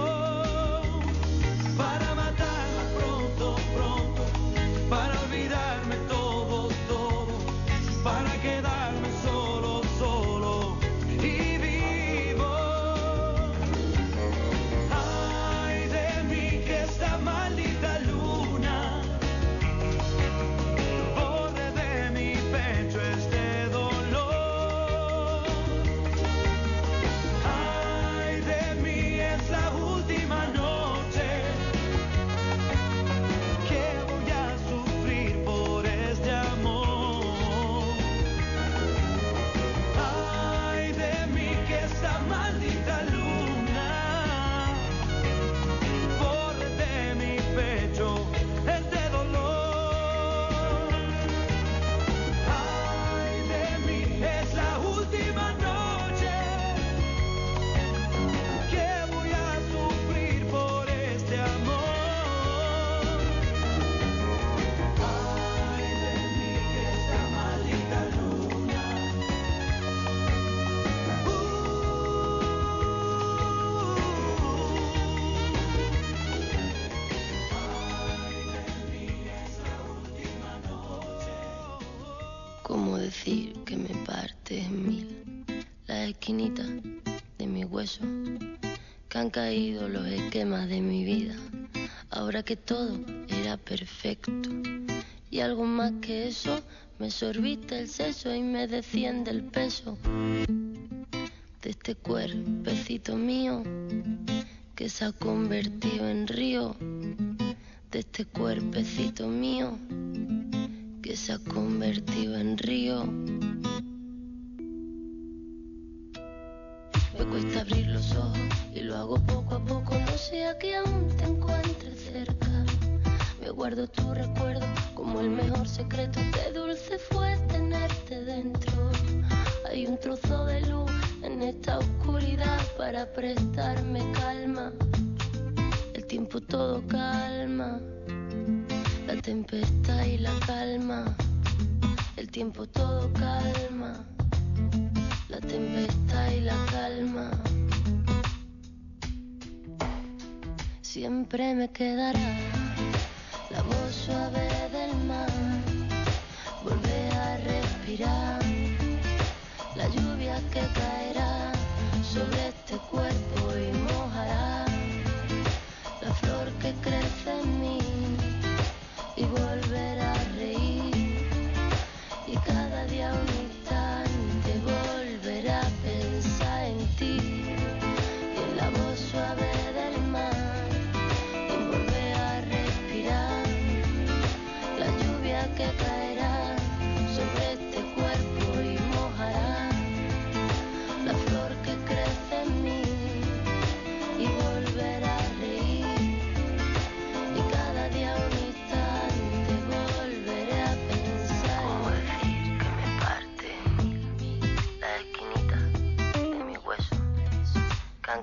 para matarla pronto, pronto, para olvidarme todo, todo, para quedarme solo, solo y vivo. Ay de mí que esta maldita luna borre de mi pecho este dolor. Ay de mí es la última noche que voy a sufrir por este amor. Ay de mí que esta maldita luna borre de mi pecho este dolor. Ay de mí es la última noche que voy a sufrir por este amor. Ay de mí que esta maldita luna ¿Cómo decir que me parte en mil las esquinitas de mi hueso? Que han caído los esquemas de mi vida, ahora que todo era perfecto. Y algo más que eso, me sorbiste el seso y me desciende el peso de este cuerpecito mío que se ha convertido en río, de este cuerpecito mío que se ha convertido en río. Me cuesta abrir los ojos y lo hago poco a poco, no sea que aún te encuentres cerca. Me guardo tu recuerdo como el mejor secreto, qué dulce fue tenerte dentro. Hay un trozo de luz en esta oscuridad para prestarme calma. El tiempo todo calma, la tempestad y la calma. El tiempo todo calma, la tempestad y la calma. Siempre me quedará la voz suave del mar, volver a respirar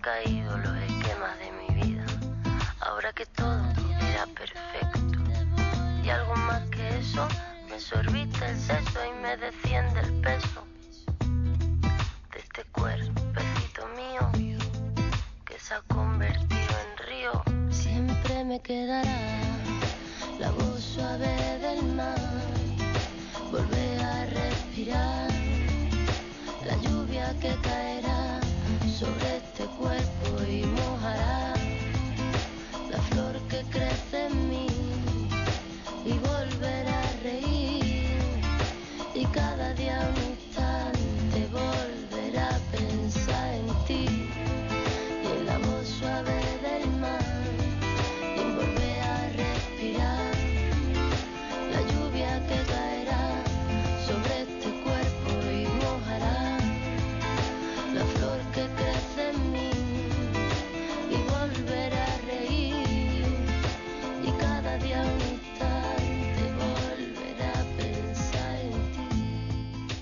caído los esquemas de mi vida. Ahora que todo era perfecto. Y algo más que eso, me sorbita el seso y me desciende el peso de este cuerpecito mío que se ha convertido en río. Siempre me quedará la voz suave del mar, volver a respirar la lluvia que caerá sobre este cuerpo y mojará la flor que crece en mí y volver a reír y cada día un instante volver a pensar en ti y en la voz suave del mar y en volver a respirar la lluvia que caerá sobre este cuerpo y mojará la flor que crece en mí y volver a reír y cada día un instante volver a pensar en ti.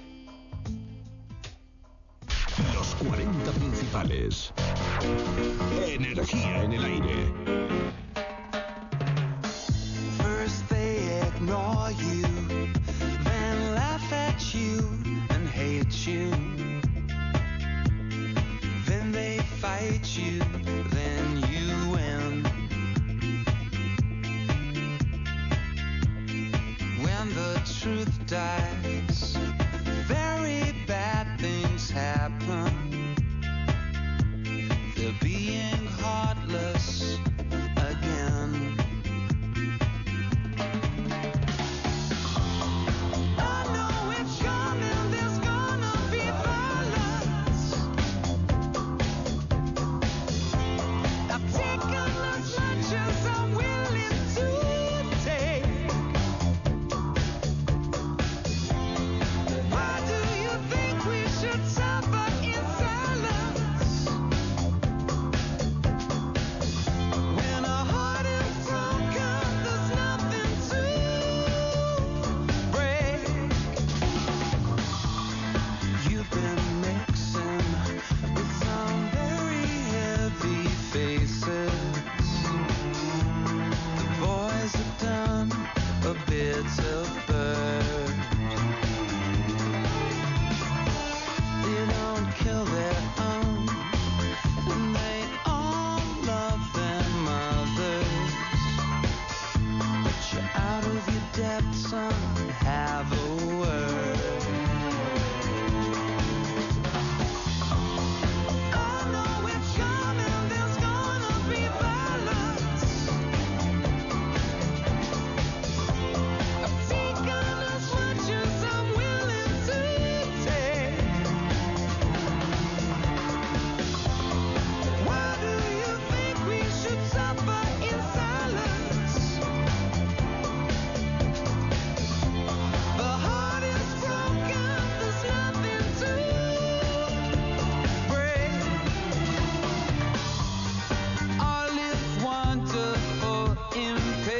Los 40 principales. Energía en el aire. First they ignore you, then laugh at you and hate you. Then they fight you, then you win. When the truth dies, very bad things happen. They're being heartless again. I know it's coming, there's gonna be violence. I've taken as much as I'm willing to take. Why do you think we should suffer in silence? When our heart is broken, there's nothing to break. You've been mixing with some very heavy faces. The boys have done a bit of bird. They don't kill their own, and they all love their mothers. But you're out of your depth, son, have a word. I know it's coming, there's gonna be violence. I've taken as much as I'm willing to take. Why do you think we should suffer in silence? The heart is broken, there's nothing to break. All is wonderful in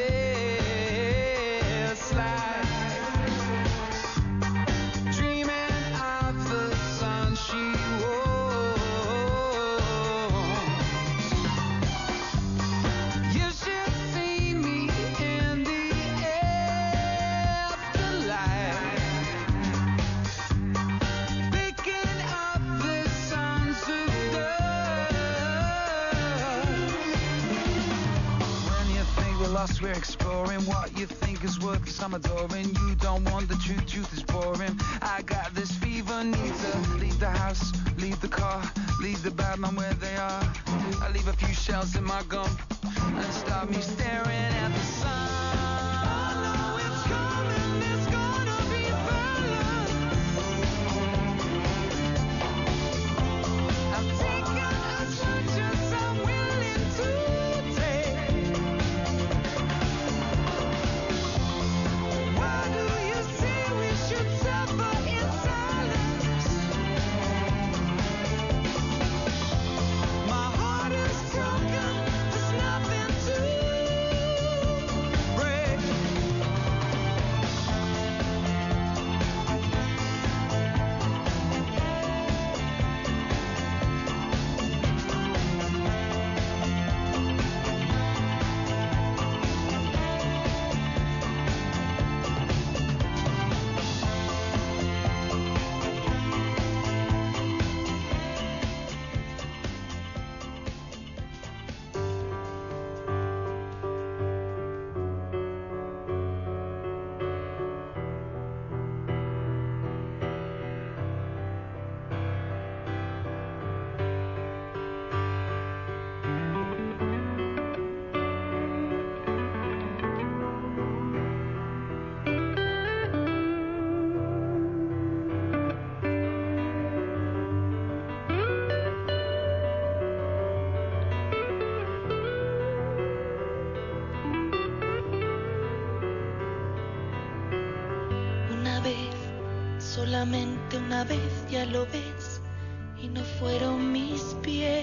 past life. Dreaming of the sun she wore. You should see me in the afterlife, picking up the sons of dust. When you think we're lost, we're exploring what you think is worth, 'cause I'm adoring. You don't want the truth, truth is boring. I got this fever, need to leave the house, leave the car, leave the bad man where they are. I leave a few shells in my gum and stop me staring at the sun. I know it's coming, there's gonna be violence. I've taken as much as I'm willing to take. Why do you say we should suffer in silence? My heart is broken, there's nothing to solamente una vez, ya lo ves, y no fueron mis pies.